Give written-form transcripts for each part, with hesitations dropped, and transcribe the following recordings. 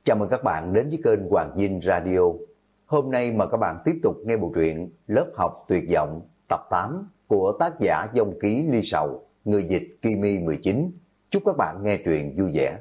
Chào mừng các bạn đến với kênh Hoàng Dinh Radio. Hôm nay mời các bạn tiếp tục nghe bộ truyện Lớp học tuyệt vọng tập 8 của tác giả Dông Ký Ly Sầu, người dịch Kimi 19. Chúc các bạn nghe truyện vui vẻ.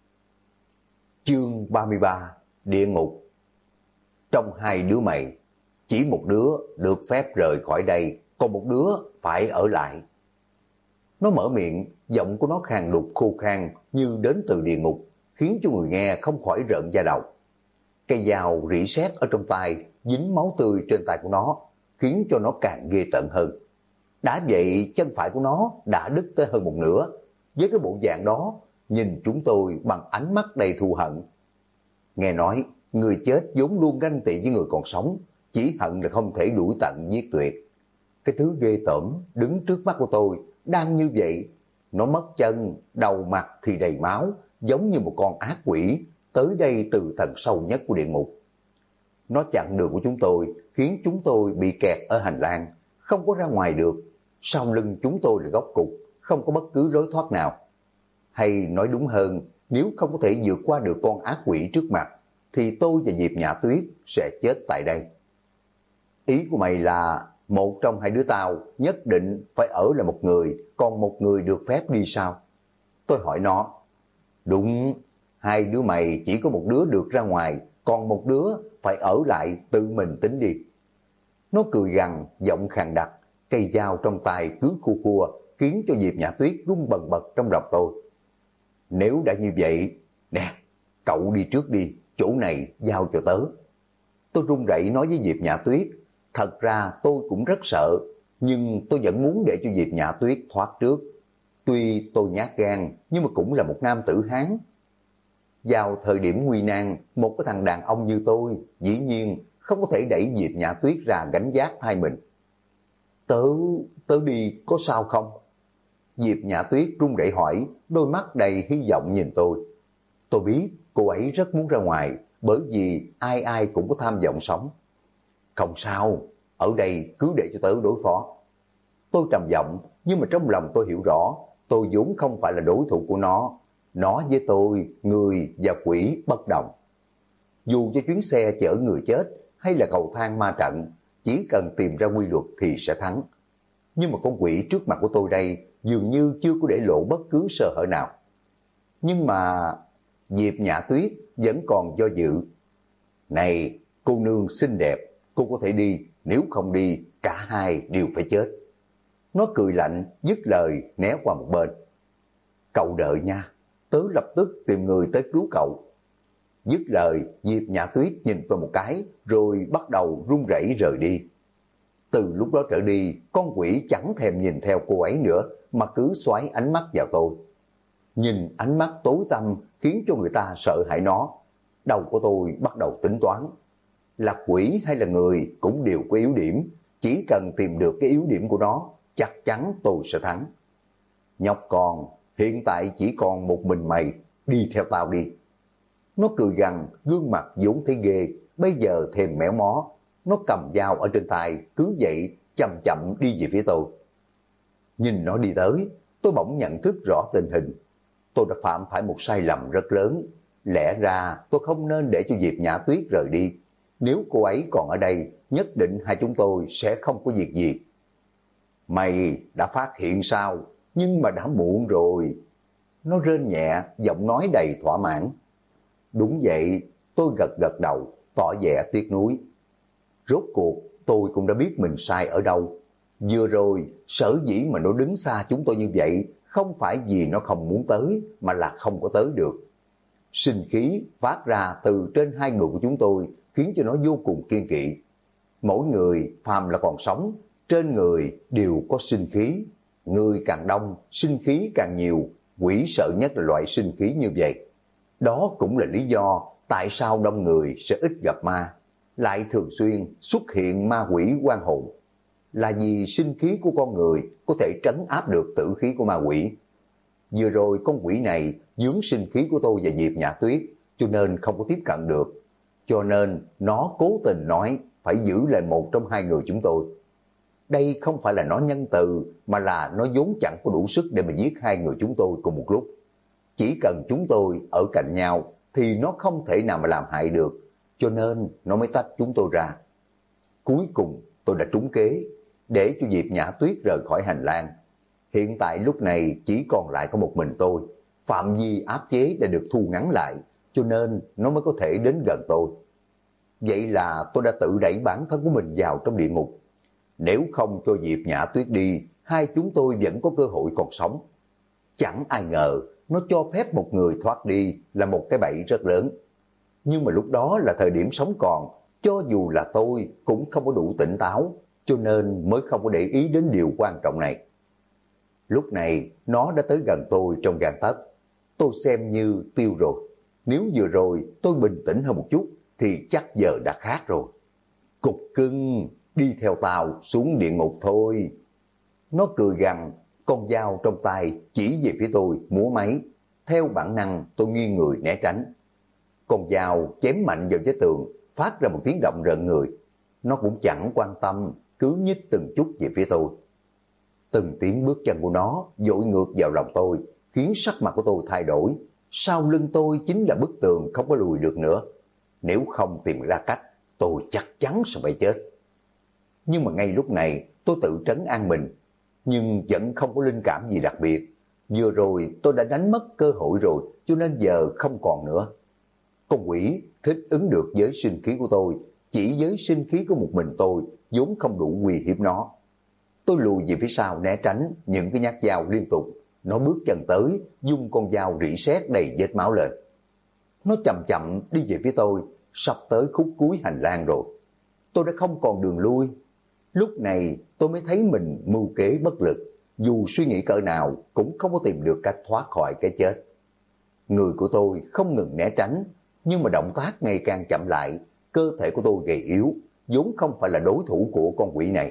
Chương 33: Địa ngục. Trong hai đứa mày, chỉ một đứa được phép rời khỏi đây, còn một đứa phải ở lại. Nó mở miệng, giọng của nó khàn đục khô khan như đến từ địa ngục, khiến cho người nghe không khỏi rợn da đầu. Cây dao rỉ sét ở trong tay, dính máu tươi trên tay của nó, khiến cho nó càng ghê tởm hơn. Đã vậy, chân phải của nó đã đứt tới hơn một nửa. Với cái bộ dạng đó, nhìn chúng tôi bằng ánh mắt đầy thù hận. Nghe nói, người chết vốn luôn ganh tị với người còn sống, chỉ hận là không thể đuổi tận giết tuyệt. Cái thứ ghê tởm đứng trước mắt của tôi đang như vậy. Nó mất chân, đầu mặt thì đầy máu, giống như một con ác quỷ tới đây từ tầng sâu nhất của địa ngục. Nó chặn đường của chúng tôi, khiến chúng tôi bị kẹt ở hành lang, không có ra ngoài được. Sau lưng chúng tôi là góc cục, không có bất cứ lối thoát nào. Hay nói đúng hơn, nếu không có thể vượt qua được con ác quỷ trước mặt, thì tôi và Diệp Nhã Tuyết sẽ chết tại đây. Ý của mày là một trong hai đứa tao nhất định phải ở là một người, còn một người được phép đi sao? Tôi hỏi nó. Đúng, hai đứa mày chỉ có một đứa được ra ngoài, còn một đứa phải ở lại tự mình tính đi. Nó cười gằn, giọng khàn đặc, cây dao trong tay cứ khua khua, khiến cho Diệp Nhã Tuyết run bần bật trong lòng tôi. Nếu đã như vậy, nè, cậu đi trước đi, chỗ này giao cho tớ. Tôi run rẩy nói với Diệp Nhã Tuyết, thật ra tôi cũng rất sợ, nhưng tôi vẫn muốn để cho Diệp Nhã Tuyết thoát trước. Tuy tôi nhát gan, nhưng mà cũng là một nam tử Hán. Vào thời điểm nguy nan, một cái thằng đàn ông như tôi, dĩ nhiên không có thể đẩy Diệp Nhã Tuyết ra gánh vác thay mình. Tớ đi có sao không? Diệp Nhã Tuyết run rẩy hỏi, đôi mắt đầy hy vọng nhìn tôi. Tôi biết cô ấy rất muốn ra ngoài, bởi vì ai ai cũng có tham vọng sống. Không sao, ở đây cứ để cho tớ đối phó. Tôi trầm giọng, nhưng mà trong lòng tôi hiểu rõ, tôi vốn không phải là đối thủ của nó. Nó với tôi, người và quỷ bất đồng. Dù cho chuyến xe chở người chết hay là cầu thang ma trận, chỉ cần tìm ra quy luật thì sẽ thắng. Nhưng mà con quỷ trước mặt của tôi đây dường như chưa có để lộ bất cứ sơ hở nào. Nhưng mà Diệp Nhã Tuyết vẫn còn do dự. Này, cô nương xinh đẹp, cô có thể đi, nếu không đi, cả hai đều phải chết. Nó cười lạnh, dứt lời, né qua một bên. Cậu đợi nha, tớ lập tức tìm người tới cứu cậu. Dứt lời, Diệp Nhã Tuyết nhìn tôi một cái, rồi bắt đầu run rẩy rời đi. Từ lúc đó trở đi, con quỷ chẳng thèm nhìn theo cô ấy nữa, mà cứ xoáy ánh mắt vào tôi. Nhìn ánh mắt tối tăm khiến cho người ta sợ hãi nó. Đầu của tôi bắt đầu tính toán. Là quỷ hay là người cũng đều có yếu điểm. Chỉ cần tìm được cái yếu điểm của nó, chắc chắn tôi sẽ thắng. Nhóc con, hiện tại chỉ còn một mình mày, đi theo tao đi. Nó cười gằn, gương mặt vốn thấy ghê, bây giờ thèm méo mó. Nó cầm dao ở trên tay, cứ vậy chậm chậm đi về phía tôi. Nhìn nó đi tới, tôi bỗng nhận thức rõ tình hình. Tôi đã phạm phải một sai lầm rất lớn. Lẽ ra tôi không nên để cho Diệp Nhã Tuyết rời đi. Nếu cô ấy còn ở đây, nhất định hai chúng tôi sẽ không có việc gì. Mày đã phát hiện sao? Nhưng mà đã muộn rồi. Nó rên nhẹ, giọng nói đầy thỏa mãn. Đúng vậy, tôi gật gật đầu, tỏ vẻ tiếc nuối. Rốt cuộc, tôi cũng đã biết mình sai ở đâu. Vừa rồi, sở dĩ mà nó đứng xa chúng tôi như vậy, không phải vì nó không muốn tới, mà là không có tới được. Sinh khí phát ra từ trên hai người của chúng tôi, khiến cho nó vô cùng kiên kỵ. Mỗi người, phàm là còn sống, trên người đều có sinh khí. Người càng đông, sinh khí càng nhiều, quỷ sợ nhất là loại sinh khí như vậy. Đó cũng là lý do tại sao đông người sẽ ít gặp ma, lại thường xuyên xuất hiện ma quỷ oan hồn. Là vì sinh khí của con người có thể trấn áp được tử khí của ma quỷ. Vừa rồi con quỷ này dướng sinh khí của tôi và Diệp Nhã Tuyết, cho nên không có tiếp cận được. Cho nên nó cố tình nói phải giữ lại một trong hai người chúng tôi. Đây không phải là nó nhân từ, mà là nó vốn chẳng có đủ sức để mà giết hai người chúng tôi cùng một lúc. Chỉ cần chúng tôi ở cạnh nhau thì nó không thể nào mà làm hại được, cho nên nó mới tách chúng tôi ra. Cuối cùng tôi đã trúng kế, để cho Diệp Nhã Tuyết rời khỏi hành lang. Hiện tại lúc này chỉ còn lại có một mình tôi, phạm vi áp chế đã được thu ngắn lại, cho nên nó mới có thể đến gần tôi. Vậy là tôi đã tự đẩy bản thân của mình vào trong địa ngục. Nếu không cho Diệp Nhã Tuyết đi, hai chúng tôi vẫn có cơ hội còn sống. Chẳng ai ngờ nó cho phép một người thoát đi là một cái bẫy rất lớn. Nhưng mà lúc đó là thời điểm sống còn, cho dù là tôi cũng không có đủ tỉnh táo, cho nên mới không có để ý đến điều quan trọng này. Lúc này nó đã tới gần tôi trong gang tấc. Tôi xem như tiêu rồi. Nếu vừa rồi tôi bình tĩnh hơn một chút thì chắc giờ đã khác rồi. Cục cưng, đi theo tao xuống địa ngục thôi. Nó cười gằn, con dao trong tay chỉ về phía tôi múa máy. Theo bản năng tôi nghiêng người né tránh. Con dao chém mạnh vào vách tường, phát ra một tiếng động rợn người. Nó cũng chẳng quan tâm, cứ nhích từng chút về phía tôi. Từng tiếng bước chân của nó dội ngược vào lòng tôi, khiến sắc mặt của tôi thay đổi. Sau lưng tôi chính là bức tường không có lùi được nữa. Nếu không tìm ra cách, tôi chắc chắn sẽ phải chết. Nhưng mà ngay lúc này tôi tự trấn an mình, nhưng vẫn không có linh cảm gì đặc biệt. Vừa rồi tôi đã đánh mất cơ hội rồi, cho nên giờ không còn nữa. Con quỷ thích ứng được với sinh khí của tôi, chỉ với sinh khí của một mình tôi vốn không đủ uy hiếp nó. Tôi lùi về phía sau né tránh những cái nhát dao liên tục. Nó bước chân tới, dung con dao rỉ sét đầy vết máu lên. Nó chậm chậm đi về phía tôi, sắp tới khúc cuối hành lang rồi. Tôi đã không còn đường lui. Lúc này tôi mới thấy mình mưu kế bất lực, dù suy nghĩ cỡ nào cũng không có tìm được cách thoát khỏi cái chết. Người của tôi không ngừng né tránh, nhưng mà động tác ngày càng chậm lại. Cơ thể của tôi gầy yếu, vốn không phải là đối thủ của con quỷ này.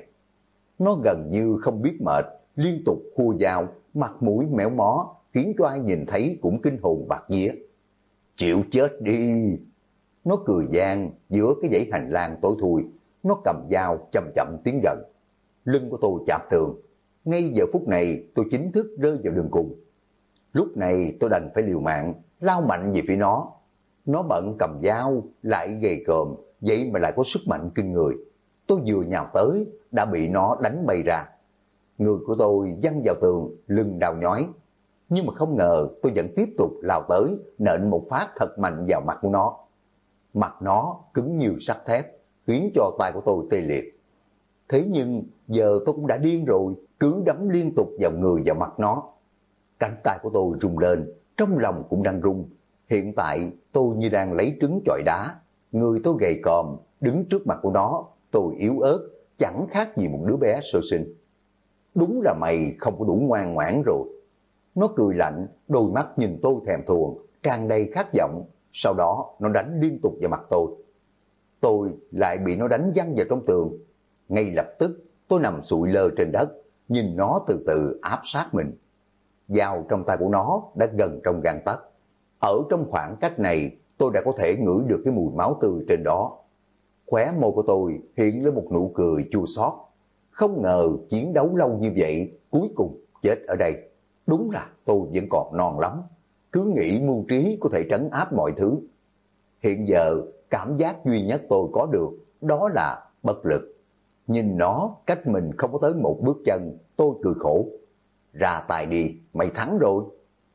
Nó gần như không biết mệt, liên tục hùa dao, mặt mũi méo mó, khiến cho ai nhìn thấy cũng kinh hồn bạt vía. Chịu chết đi! Nó cười gian giữa cái dãy hành lang tối thui. Nó cầm dao chậm chậm tiến gần. Lưng của tôi chạm tường. Ngay giờ phút này tôi chính thức rơi vào đường cùng. Lúc này tôi đành phải liều mạng, lao mạnh về phía nó. Nó bận cầm dao, lại gầy còm, vậy mà lại có sức mạnh kinh người. Tôi vừa nhào tới, đã bị nó đánh bay ra. Người của tôi văng vào tường, lưng đau nhói. Nhưng mà không ngờ tôi vẫn tiếp tục lao tới, nện một phát thật mạnh vào mặt của nó. Mặt nó cứng như sắt thép, khiến cho tay của tôi tê liệt. Thế nhưng giờ tôi cũng đã điên rồi, cứ đấm liên tục vào người vào mặt nó. Cánh tay của tôi rung lên, trong lòng cũng đang rung. Hiện tại tôi như đang lấy trứng chọi đá. Người tôi gầy còm, đứng trước mặt của nó, tôi yếu ớt, chẳng khác gì một đứa bé sơ sinh. Đúng là mày không có đủ ngoan ngoãn rồi. Nó cười lạnh, đôi mắt nhìn tôi thèm thuồng, tràn đầy khát vọng. Sau đó nó đánh liên tục vào mặt tôi. Tôi lại bị nó đánh văng vào trong tường. Ngay lập tức tôi nằm sụi lơ trên đất, nhìn nó từ từ áp sát mình. Dao trong tay của nó đã gần trong gang tấc. Ở trong khoảng cách này tôi đã có thể ngửi được cái mùi máu tươi trên đó. Khóe môi của tôi hiện lên một nụ cười chua xót. Không ngờ chiến đấu lâu như vậy, cuối cùng chết ở đây. Đúng là tôi vẫn còn non lắm. Cứ nghĩ mưu trí có thể trấn áp mọi thứ. Hiện giờ cảm giác duy nhất tôi có được đó là bất lực. Nhìn nó cách mình không có tới một bước chân, tôi cười khổ. Ra tay đi, mày thắng rồi.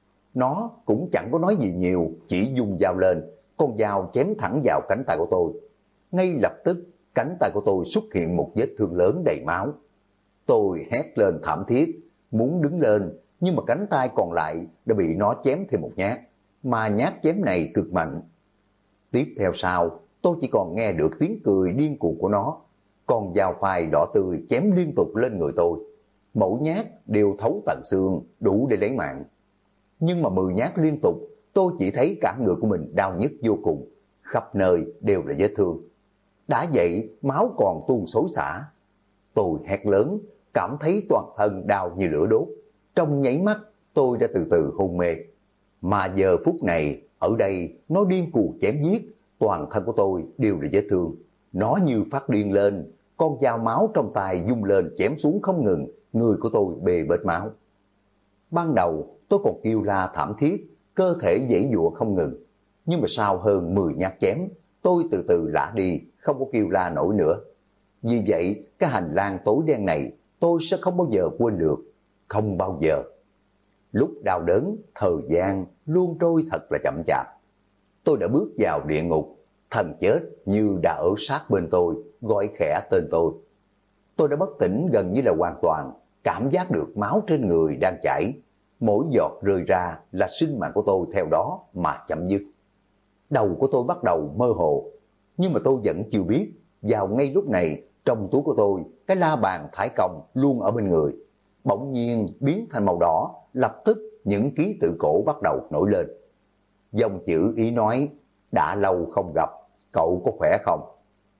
Nó cũng chẳng có nói gì nhiều, chỉ dùng dao lên, con dao chém thẳng vào cánh tay của tôi. Ngay lập tức cánh tay của tôi xuất hiện một vết thương lớn đầy máu. Tôi hét lên thảm thiết, muốn đứng lên, nhưng mà cánh tay còn lại đã bị nó chém thêm một nhát, mà nhát chém này cực mạnh. Tiếp theo sau, tôi chỉ còn nghe được tiếng cười điên cuồng của nó. Con dao phai đỏ tươi chém liên tục lên người tôi. Mỗi nhát đều thấu tận xương, đủ để lấy mạng. Nhưng mà 10 nhát liên tục, tôi chỉ thấy cả người của mình đau nhức vô cùng. Khắp nơi đều là vết thương. Đã vậy, máu còn tuôn xối xả. Tôi hét lớn, cảm thấy toàn thân đau như lửa đốt. Trong nháy mắt, tôi đã từ từ hôn mê. Mà giờ phút này, ở đây, nó điên cuồng chém giết. Toàn thân của tôi đều là vết thương. Nó như phát điên lên, con dao máu trong tay vung lên chém xuống không ngừng. Người của tôi bê bết máu. Ban đầu, tôi còn kêu la thảm thiết, cơ thể giãy giụa không ngừng. nhưng mà sau hơn 10 nhát chém, tôi từ từ lả đi, không có kêu la nổi nữa. Vì vậy, cái hành lang tối đen này tôi sẽ không bao giờ quên được, không bao giờ. Lúc đau đớn, thời gian luôn trôi thật là chậm chạp. Tôi đã bước vào địa ngục, thần chết như đã ở sát bên tôi, gọi khẽ tên tôi. Tôi đã bất tỉnh gần như là hoàn toàn, cảm giác được máu trên người đang chảy. Mỗi giọt rơi ra là sinh mạng của tôi theo đó mà chấm dứt. Đầu của tôi bắt đầu mơ hồ, nhưng mà tôi vẫn chưa biết, vào ngay lúc này, trong túi của tôi, cái la bàn thải công luôn ở bên người, bỗng nhiên biến thành màu đỏ, lập tức những ký tự cổ bắt đầu nổi lên. Dòng chữ ý nói, đã lâu không gặp, cậu có khỏe không?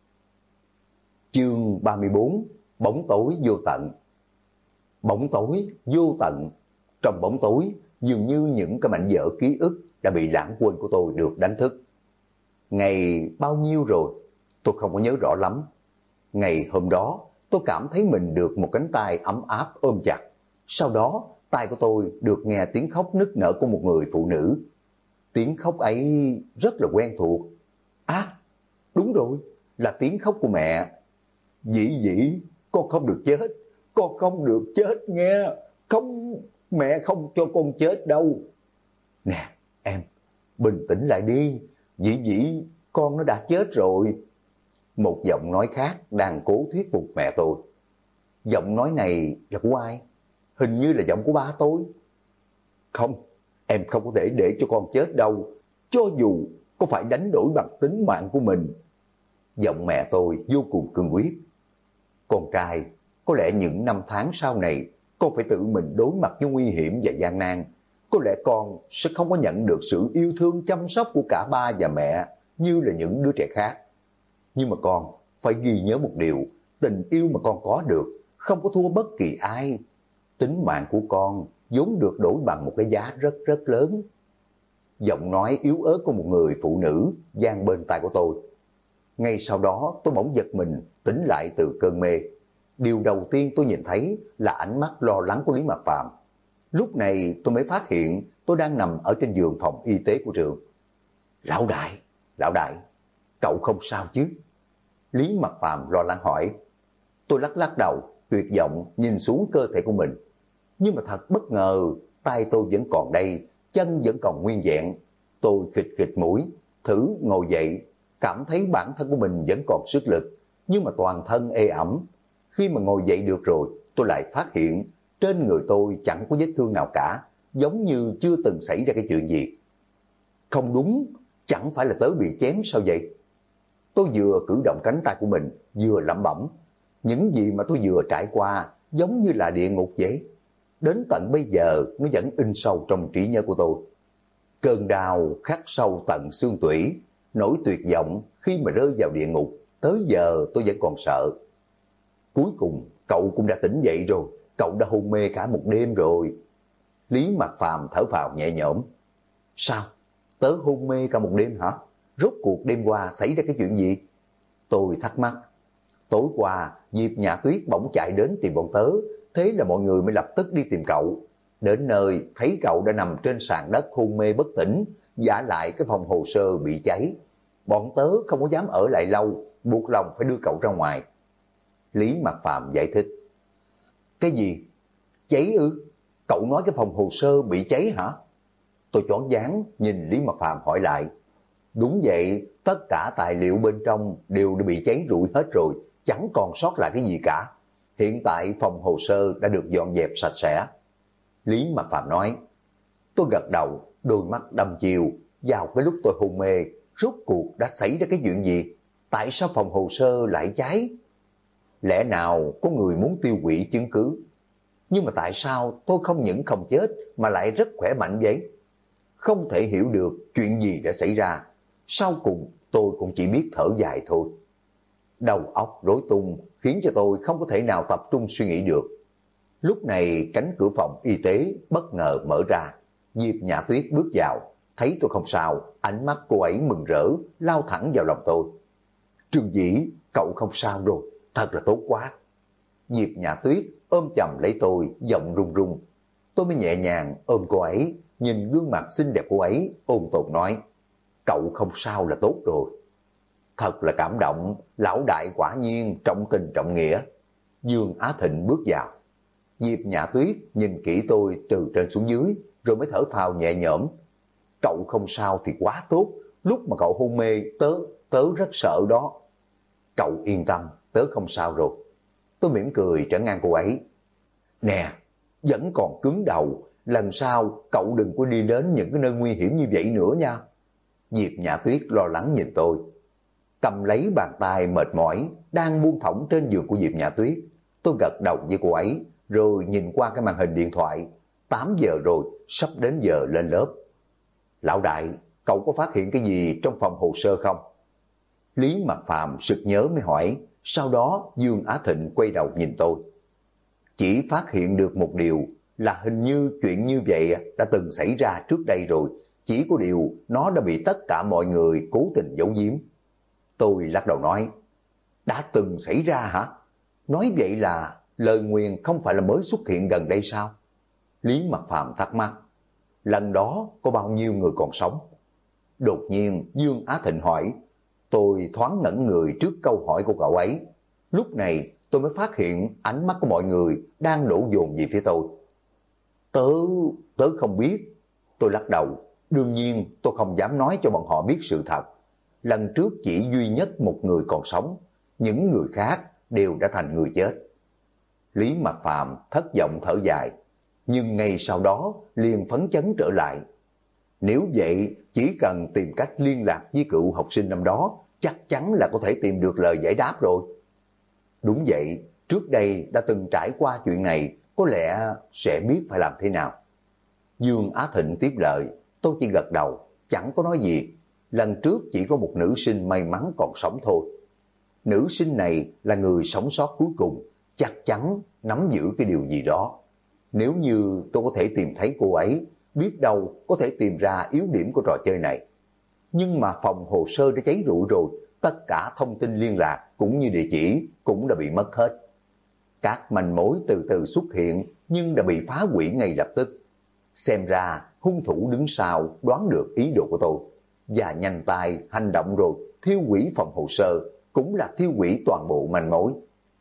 Chương 34, bóng tối vô tận. Bóng tối vô tận. Trong bóng tối, dường như những cái mảnh vỡ ký ức đã bị lãng quên của tôi được đánh thức. Ngày bao nhiêu rồi? Tôi không có nhớ rõ lắm. Ngày hôm đó, tôi cảm thấy mình được một cánh tay ấm áp ôm chặt. Sau đó, tay của tôi được nghe tiếng khóc nức nở của một người phụ nữ. Tiếng khóc ấy rất là quen thuộc. À, đúng rồi, là tiếng khóc của mẹ. Dĩ dĩ, con không được chết, con không được chết nghe. Không, mẹ không cho con chết đâu. Nè, em, bình tĩnh lại đi. Dĩ dĩ, con nó đã chết rồi. Một giọng nói khác đang cố thuyết phục mẹ tôi. Giọng nói này là của ai? Hình như là giọng của ba tôi. Không, em không có thể để cho con chết đâu, cho dù có phải đánh đổi bằng tính mạng của mình. Giọng mẹ tôi vô cùng cương quyết. Con trai, có lẽ những năm tháng sau này, con phải tự mình đối mặt với nguy hiểm và gian nan. Có lẽ con sẽ không có nhận được sự yêu thương chăm sóc của cả ba và mẹ như là những đứa trẻ khác. Nhưng mà con phải ghi nhớ một điều, tình yêu mà con có được không có thua bất kỳ ai. Tính mạng của con vốn được đổi bằng một cái giá rất rất lớn. Giọng nói yếu ớt của một người phụ nữ vang bên tai của tôi. Ngay sau đó tôi bỗng giật mình tỉnh lại từ cơn mê. Điều đầu tiên tôi nhìn thấy là ánh mắt lo lắng của Lý Mạc Phàm. Lúc này tôi mới phát hiện tôi đang nằm ở trên giường phòng y tế của trường. Lão đại, cậu không sao chứ? Lý Mạc Phàm lo lắng hỏi. Tôi lắc lắc đầu, tuyệt vọng nhìn xuống cơ thể của mình. Nhưng mà thật bất ngờ, tay tôi vẫn còn đây, chân vẫn còn nguyên vẹn. Tôi khịt khịt mũi, thử ngồi dậy, cảm thấy bản thân của mình vẫn còn sức lực, nhưng mà toàn thân ê ẩm. Khi mà ngồi dậy được rồi, tôi lại phát hiện trên người tôi chẳng có vết thương nào cả, giống như chưa từng xảy ra cái chuyện gì. Không đúng, chẳng phải là tớ bị chém sao vậy? Tôi vừa cử động cánh tay của mình, vừa lẩm bẩm. Những gì mà tôi vừa trải qua giống như là địa ngục vậy. Đến tận bây giờ nó vẫn in sâu trong trí nhớ của tôi. Cơn đau khắc sâu tận xương tủy, nỗi tuyệt vọng khi mà rơi vào địa ngục, tới giờ tôi vẫn còn sợ. Cuối cùng cậu cũng đã tỉnh dậy rồi, cậu đã hôn mê cả một đêm rồi. Lý Mạc Phàm thở phào nhẹ nhõm. Sao? Tớ hôn mê cả một đêm hả? Rốt cuộc đêm qua xảy ra cái chuyện gì? Tôi thắc mắc. Tối qua, Diệp Nhã Tuyết bỗng chạy đến tìm bọn tớ, thế là mọi người mới lập tức đi tìm cậu. Đến nơi, thấy cậu đã nằm trên sàn đất hôn mê bất tỉnh, vả lại cái phòng hồ sơ bị cháy. Bọn tớ không có dám ở lại lâu, buộc lòng phải đưa cậu ra ngoài. Lý Mạc Phàm giải thích. Cái gì? Cháy ư? Cậu nói cái phòng hồ sơ bị cháy hả? Tôi choáng váng nhìn Lý Mạc Phàm hỏi lại. Đúng vậy, tất cả tài liệu bên trong đều đã bị cháy rụi hết rồi, chẳng còn sót lại cái gì cả. Hiện tại phòng hồ sơ đã được dọn dẹp sạch sẽ. Lý Mạc Phàm nói. Tôi gật đầu, đôi mắt đăm chiều. Vào cái lúc tôi hôn mê, rốt cuộc đã xảy ra cái chuyện gì? Tại sao phòng hồ sơ lại cháy? Lẽ nào có người muốn tiêu hủy chứng cứ? Nhưng mà tại sao tôi không những không chết mà lại rất khỏe mạnh vậy? Không thể hiểu được chuyện gì đã xảy ra. Sau cùng tôi cũng chỉ biết thở dài thôi. Đầu óc rối tung khiến cho tôi không có thể nào tập trung suy nghĩ được. Lúc này cánh cửa phòng y tế bất ngờ mở ra. Diệp Nhã Tuyết bước vào, thấy tôi không sao, ánh mắt cô ấy mừng rỡ, lao thẳng vào lòng tôi. Trương Dĩ, cậu không sao rồi, thật là tốt quá. Diệp Nhã Tuyết ôm chầm lấy tôi, giọng run run. Tôi mới nhẹ nhàng ôm cô ấy, nhìn gương mặt xinh đẹp của ấy, ôn tồn nói. cậu không sao là tốt rồi. Thật là cảm động, lão đại quả nhiên trọng tình trọng nghĩa. Dương Á Thịnh bước vào. Diệp Nhã Tuyết nhìn kỹ tôi từ trên xuống dưới, rồi mới thở phào nhẹ nhõm. Cậu không sao thì quá tốt, lúc mà cậu hôn mê tớ rất sợ đó. Cậu yên tâm, tớ không sao rồi. Tôi mỉm cười trấn an cô ấy. Nè, vẫn còn cứng đầu, lần sau cậu đừng có đi đến những cái nơi nguy hiểm như vậy nữa nha. Diệp Nhã Tuyết lo lắng nhìn tôi. Cầm lấy bàn tay mệt mỏi đang buông thõng trên giường của Diệp Nhã Tuyết. Tôi gật đầu với cô ấy, rồi nhìn qua cái màn hình điện thoại. 8 giờ rồi, sắp đến giờ lên lớp. Lão đại, cậu có phát hiện cái gì trong phòng hồ sơ không? Lý Mặc Phàm sực nhớ mới hỏi. Sau đó Dương Á Thịnh quay đầu nhìn tôi. Chỉ phát hiện được một điều là hình như chuyện như vậy đã từng xảy ra trước đây rồi. Chỉ có điều nó đã bị tất cả mọi người cố tình giấu giếm. Tôi lắc đầu nói. Đã từng xảy ra hả? Nói vậy là lời nguyền không phải là mới xuất hiện gần đây sao? Lý Mặc Phàm thắc mắc. Lần đó có bao nhiêu người còn sống? Đột nhiên Dương Á Thịnh hỏi. Tôi thoáng ngẩn người trước câu hỏi của cậu ấy. Lúc này tôi mới phát hiện ánh mắt của mọi người đang đổ dồn về phía tôi. Tớ không biết. Tôi lắc đầu. Đương nhiên tôi không dám nói cho bọn họ biết sự thật. Lần trước chỉ duy nhất một người còn sống. Những người khác đều đã thành người chết. Lý Mặc Phàm thất vọng thở dài. Nhưng ngay sau đó liền phấn chấn trở lại. Nếu vậy, chỉ cần tìm cách liên lạc với cựu học sinh năm đó, chắc chắn là có thể tìm được lời giải đáp rồi. Đúng vậy, trước đây đã từng trải qua chuyện này, có lẽ sẽ biết phải làm thế nào. Dương Á Thịnh tiếp lời, tôi chỉ gật đầu, chẳng có nói gì. Lần trước chỉ có một nữ sinh may mắn còn sống thôi. Nữ sinh này là người sống sót cuối cùng, chắc chắn nắm giữ cái điều gì đó. Nếu như tôi có thể tìm thấy cô ấy, biết đâu có thể tìm ra yếu điểm của trò chơi này. Nhưng mà phòng hồ sơ đã cháy rụi rồi, tất cả thông tin liên lạc cũng như địa chỉ cũng đã bị mất hết. Các manh mối từ từ xuất hiện nhưng đã bị phá hủy ngay lập tức. Xem ra hung thủ đứng sau đoán được ý đồ của tôi và nhanh tay hành động rồi, thiêu hủy phòng hồ sơ cũng là thiêu hủy toàn bộ manh mối.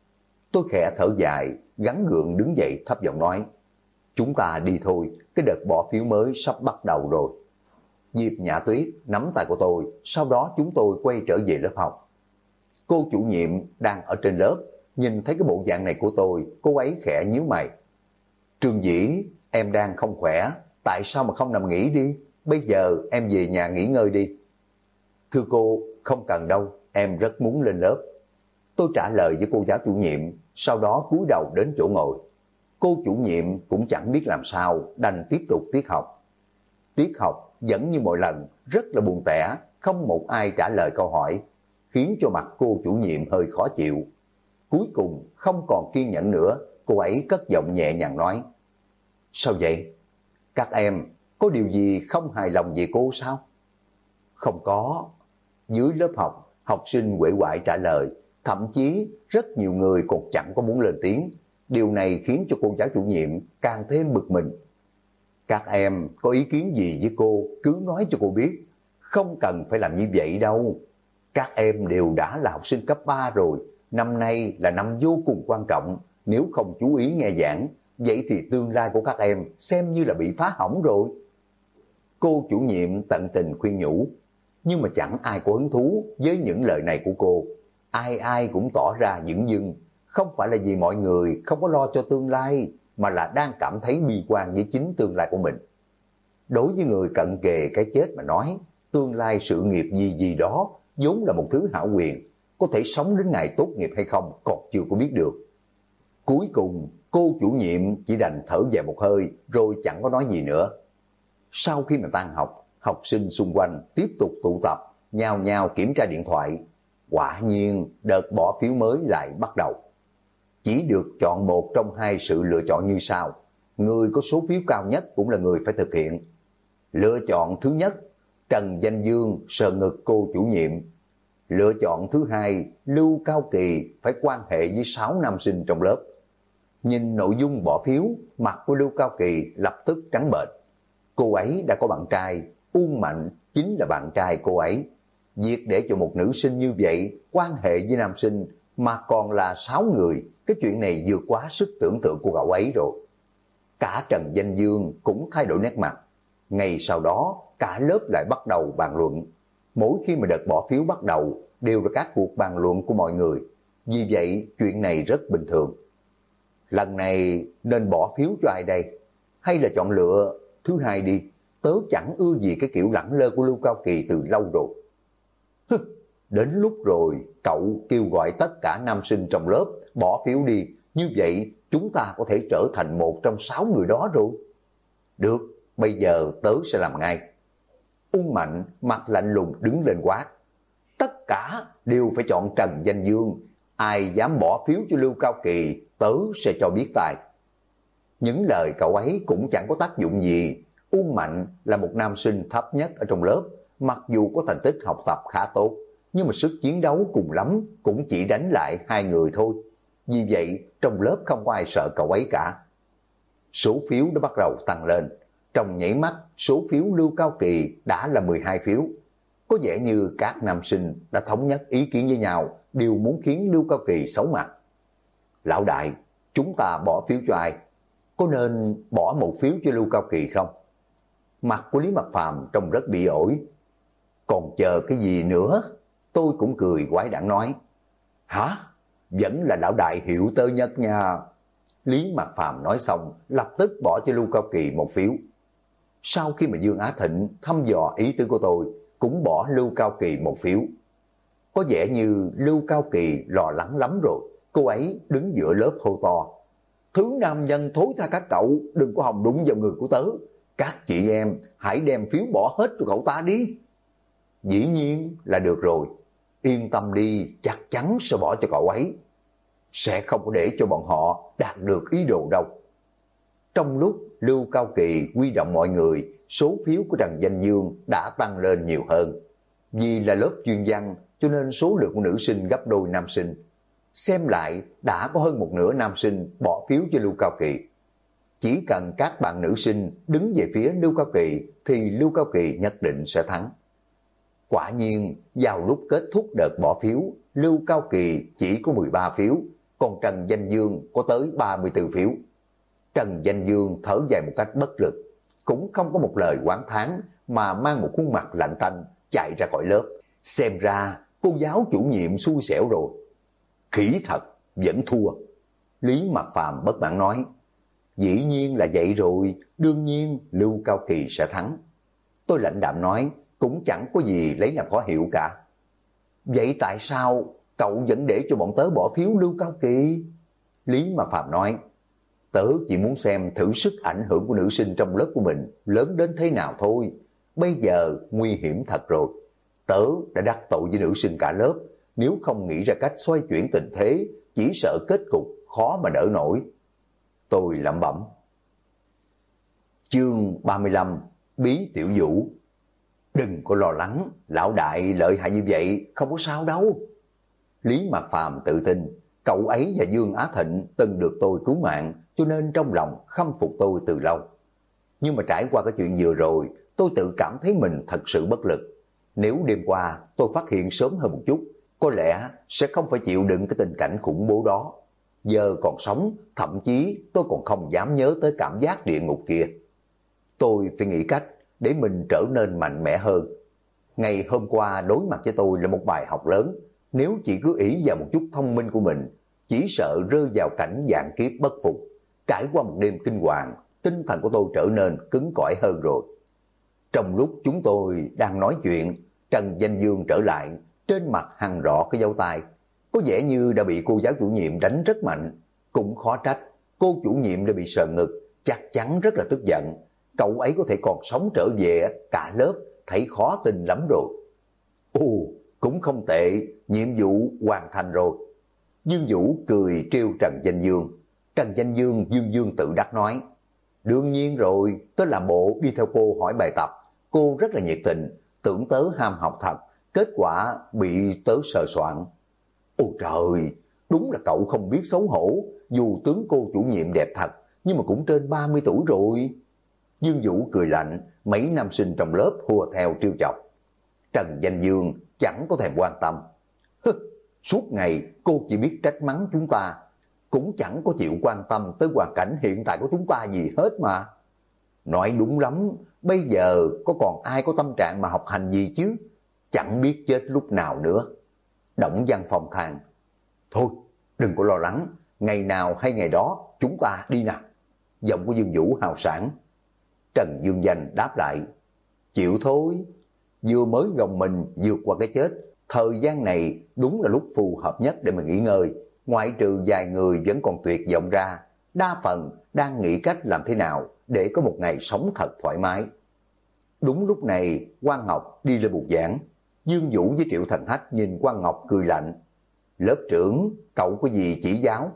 Tôi khẽ thở dài, gắng gượng đứng dậy thấp giọng nói. Chúng ta đi thôi, cái đợt bỏ phiếu mới sắp bắt đầu rồi. Diệp Nhã Tuyết nắm tay của tôi, sau đó chúng tôi quay trở về lớp học. Cô chủ nhiệm đang ở trên lớp, nhìn thấy cái bộ dạng này của tôi, cô ấy khẽ nhíu mày. Trương Dĩ, em đang không khỏe, tại sao mà không nằm nghỉ đi, bây giờ em về nhà nghỉ ngơi đi. Thưa cô, không cần đâu, em rất muốn lên lớp. Tôi trả lời với cô giáo chủ nhiệm, sau đó cúi đầu đến chỗ ngồi. Cô chủ nhiệm cũng chẳng biết làm sao, đành tiếp tục tiết học. Tiết học vẫn như mọi lần, rất là buồn tẻ, không một ai trả lời câu hỏi, khiến cho mặt cô chủ nhiệm hơi khó chịu. Cuối cùng không còn kiên nhẫn nữa, cô ấy cất giọng nhẹ nhàng nói. Sao vậy? Các em có điều gì không hài lòng về cô sao? Không có. Dưới lớp học, học sinh uể oải trả lời, thậm chí rất nhiều người còn chẳng có muốn lên tiếng. Điều này khiến cho cô giáo chủ nhiệm càng thêm bực mình. Các em có ý kiến gì với cô, cứ nói cho cô biết. Không cần phải làm như vậy đâu. Các em đều đã là học sinh cấp 3 rồi. Năm nay là năm vô cùng quan trọng. Nếu không chú ý nghe giảng, vậy thì tương lai của các em xem như là bị phá hỏng rồi. Cô chủ nhiệm tận tình khuyên nhủ. Nhưng mà chẳng ai có hứng thú với những lời này của cô. Ai ai cũng tỏ ra dửng dưng. Không phải là vì mọi người không có lo cho tương lai, mà là đang cảm thấy bi quan với chính tương lai của mình. Đối với người cận kề cái chết mà nói, tương lai sự nghiệp gì gì đó vốn là một thứ hão huyền, có thể sống đến ngày tốt nghiệp hay không còn chưa có biết được. Cuối cùng, cô chủ nhiệm chỉ đành thở dài một hơi rồi chẳng có nói gì nữa. Sau khi mà tan học, học sinh xung quanh tiếp tục tụ tập, nhao nhao kiểm tra điện thoại. Quả nhiên, đợt bỏ phiếu mới lại bắt đầu. Chỉ được chọn một trong hai sự lựa chọn như sau. Người có số phiếu cao nhất cũng là người phải thực hiện. Lựa chọn thứ nhất, Trần Danh Dương sờ ngực cô chủ nhiệm. Lựa chọn thứ hai, Lưu Cao Kỳ phải quan hệ với 6 nam sinh trong lớp. Nhìn nội dung bỏ phiếu, mặt của Lưu Cao Kỳ lập tức trắng bệch. Cô ấy đã có bạn trai, Uông Mạnh, chính là bạn trai cô ấy. Việc để cho một nữ sinh như vậy quan hệ với nam sinh mà còn là 6 người, cái chuyện này vượt quá sức tưởng tượng của cậu ấy rồi. Cả Trần Danh Dương cũng thay đổi nét mặt. Ngày sau đó, cả lớp lại bắt đầu bàn luận. Mỗi khi mà đợt bỏ phiếu bắt đầu, đều là các cuộc bàn luận của mọi người. Vì vậy, chuyện này rất bình thường. Lần này nên bỏ phiếu cho ai đây? Hay là chọn lựa thứ hai đi? Tớ chẳng ưa gì cái kiểu lẳng lơ của Lưu Cao Kỳ từ lâu rồi. Đến lúc rồi, cậu kêu gọi tất cả nam sinh trong lớp bỏ phiếu đi. Như vậy, chúng ta có thể trở thành một trong 6 người đó rồi. Được, bây giờ tớ sẽ làm ngay. Uông Mạnh mặt lạnh lùng đứng lên quát. Tất cả đều phải chọn Trần Danh Dương. Ai dám bỏ phiếu cho Lưu Cao Kỳ, tớ sẽ cho biết tài. Những lời cậu ấy cũng chẳng có tác dụng gì. Uông Mạnh là một nam sinh thấp nhất ở trong lớp. Mặc dù có thành tích học tập khá tốt, nhưng mà sức chiến đấu cùng lắm cũng chỉ đánh lại 2 người thôi. Vì vậy, trong lớp không có ai sợ cậu ấy cả. Số phiếu đã bắt đầu tăng lên. Trong nhảy mắt, số phiếu Lưu Cao Kỳ đã là 12 phiếu. Có vẻ như các nam sinh đã thống nhất ý kiến với nhau, đều muốn khiến Lưu Cao Kỳ xấu mặt. Lão đại, chúng ta bỏ phiếu cho ai? Có nên bỏ một phiếu cho Lưu Cao Kỳ không? Mặt của Lý Mặc Phàm trông rất bị ổi. Còn chờ cái gì nữa? Tôi cũng cười quái đản nói. Hả? Vẫn là lão đại hiểu tớ nhất nha. Lý Mặc Phàm nói xong, lập tức bỏ cho Lưu Cao Kỳ một phiếu. Sau khi mà Dương Á Thịnh thăm dò ý tứ của tôi, cũng bỏ Lưu Cao Kỳ một phiếu. Có vẻ như Lưu Cao Kỳ lo lắng lắm rồi. Cô ấy đứng giữa lớp hô to. Thứ nam nhân thối tha các cậu, đừng có hòng đụng vào người của tớ. Các chị em hãy đem phiếu bỏ hết cho cậu ta đi. Dĩ nhiên là được rồi. Yên tâm đi, chắc chắn sẽ bỏ cho cậu ấy. Sẽ không có để cho bọn họ đạt được ý đồ đâu. Trong lúc Lưu Cao Kỳ huy động mọi người, số phiếu của Trần Danh Dương đã tăng lên nhiều hơn. Vì là lớp chuyên văn, cho nên số lượng của nữ sinh gấp đôi nam sinh. Xem lại, đã có hơn một nửa nam sinh bỏ phiếu cho Lưu Cao Kỳ. Chỉ cần các bạn nữ sinh đứng về phía Lưu Cao Kỳ, thì Lưu Cao Kỳ nhất định sẽ thắng. Quả nhiên, vào lúc kết thúc đợt bỏ phiếu, Lưu Cao Kỳ chỉ có 13 phiếu, còn Trần Danh Dương có tới 34 phiếu. Trần Danh Dương thở dài một cách bất lực, cũng không có một lời oán thán mà mang một khuôn mặt lạnh tanh chạy ra khỏi lớp. Xem ra cô giáo chủ nhiệm xui xẻo rồi. Khỉ thật, vẫn thua. Lý Mặc Phàm bất mãn nói. Dĩ nhiên là vậy rồi, đương nhiên Lưu Cao Kỳ sẽ thắng. Tôi lạnh đạm nói, cũng chẳng có gì lấy làm khó hiểu cả. Vậy tại sao cậu vẫn để cho bọn tớ bỏ phiếu Lưu Cao Kỳ? Lý Mặc Phàm nói, tớ chỉ muốn xem thử sức ảnh hưởng của nữ sinh trong lớp của mình lớn đến thế nào thôi. Bây giờ nguy hiểm thật rồi. Tớ đã đắc tội với nữ sinh cả lớp. Nếu không nghĩ ra cách xoay chuyển tình thế, chỉ sợ kết cục khó mà đỡ nổi. Tôi lẩm bẩm. Chương 35, Bí Tiểu Vũ. Đừng có lo lắng, lão đại lợi hại như vậy, không có sao đâu. Lý Mặc Phàm tự tin, cậu ấy và Dương Á Thịnh từng được tôi cứu mạng, cho nên trong lòng khâm phục tôi từ lâu. Nhưng mà trải qua cái chuyện vừa rồi, tôi tự cảm thấy mình thật sự bất lực. Nếu đêm qua tôi phát hiện sớm hơn một chút, có lẽ sẽ không phải chịu đựng cái tình cảnh khủng bố đó. Giờ còn sống, thậm chí tôi còn không dám nhớ tới cảm giác địa ngục kia. Tôi phải nghĩ cách để mình trở nên mạnh mẽ hơn. Ngày hôm qua đối mặt với tôi là một bài học lớn. Nếu chỉ cứ ỷ vào một chút thông minh của mình, chỉ sợ rơi vào cảnh vạn kiếp bất phục. Trải qua một đêm kinh hoàng, tinh thần của tôi trở nên cứng cỏi hơn rồi. Trong lúc chúng tôi đang nói chuyện, Trần Danh Dương trở lại, trên mặt hằn rõ cái dấu tay. Có vẻ như đã bị cô giáo chủ nhiệm đánh rất mạnh. Cũng khó trách, cô chủ nhiệm đã bị sờ ngực, chắc chắn rất là tức giận. Cậu ấy có thể còn sống trở về, cả lớp thấy khó tin lắm rồi. Ồ, cũng không tệ, nhiệm vụ hoàn thành rồi. Dương Vũ cười trêu Trần Danh Dương. Trần Danh Dương dương dương tự đắc nói, đương nhiên rồi, tớ làm bộ đi theo cô hỏi bài tập. Cô rất là nhiệt tình, tưởng tớ ham học thật, kết quả bị tớ sờ soạn. Ôi trời, đúng là cậu không biết xấu hổ, dù tướng cô chủ nhiệm đẹp thật, nhưng mà cũng trên 30 tuổi rồi. Dương Vũ cười lạnh, mấy nam sinh trong lớp hùa theo trêu chọc. Trần Danh Dương chẳng có thèm quan tâm. Suốt ngày cô chỉ biết trách mắng chúng ta, cũng chẳng có chịu quan tâm tới hoàn cảnh hiện tại của chúng ta gì hết mà. Nói đúng lắm, bây giờ có còn ai có tâm trạng mà học hành gì chứ, chẳng biết chết lúc nào nữa. Đổng Văn Phong than, thôi đừng có lo lắng, ngày nào hay ngày đó chúng ta đi nào. Giọng của Dương Vũ hào sảng. Trần Dương Danh đáp lại, chịu thôi, vừa mới gồng mình vượt qua cái chết, thời gian này đúng là lúc phù hợp nhất để mà nghỉ ngơi. Ngoại trừ vài người vẫn còn tuyệt vọng ra, đa phần đang nghĩ cách làm thế nào để có một ngày sống thật thoải mái. Đúng lúc này, Quang Ngọc đi lên bục giảng. Dương Vũ với Triệu Thành Hách nhìn Quang Ngọc cười lạnh. Lớp trưởng, cậu có gì chỉ giáo?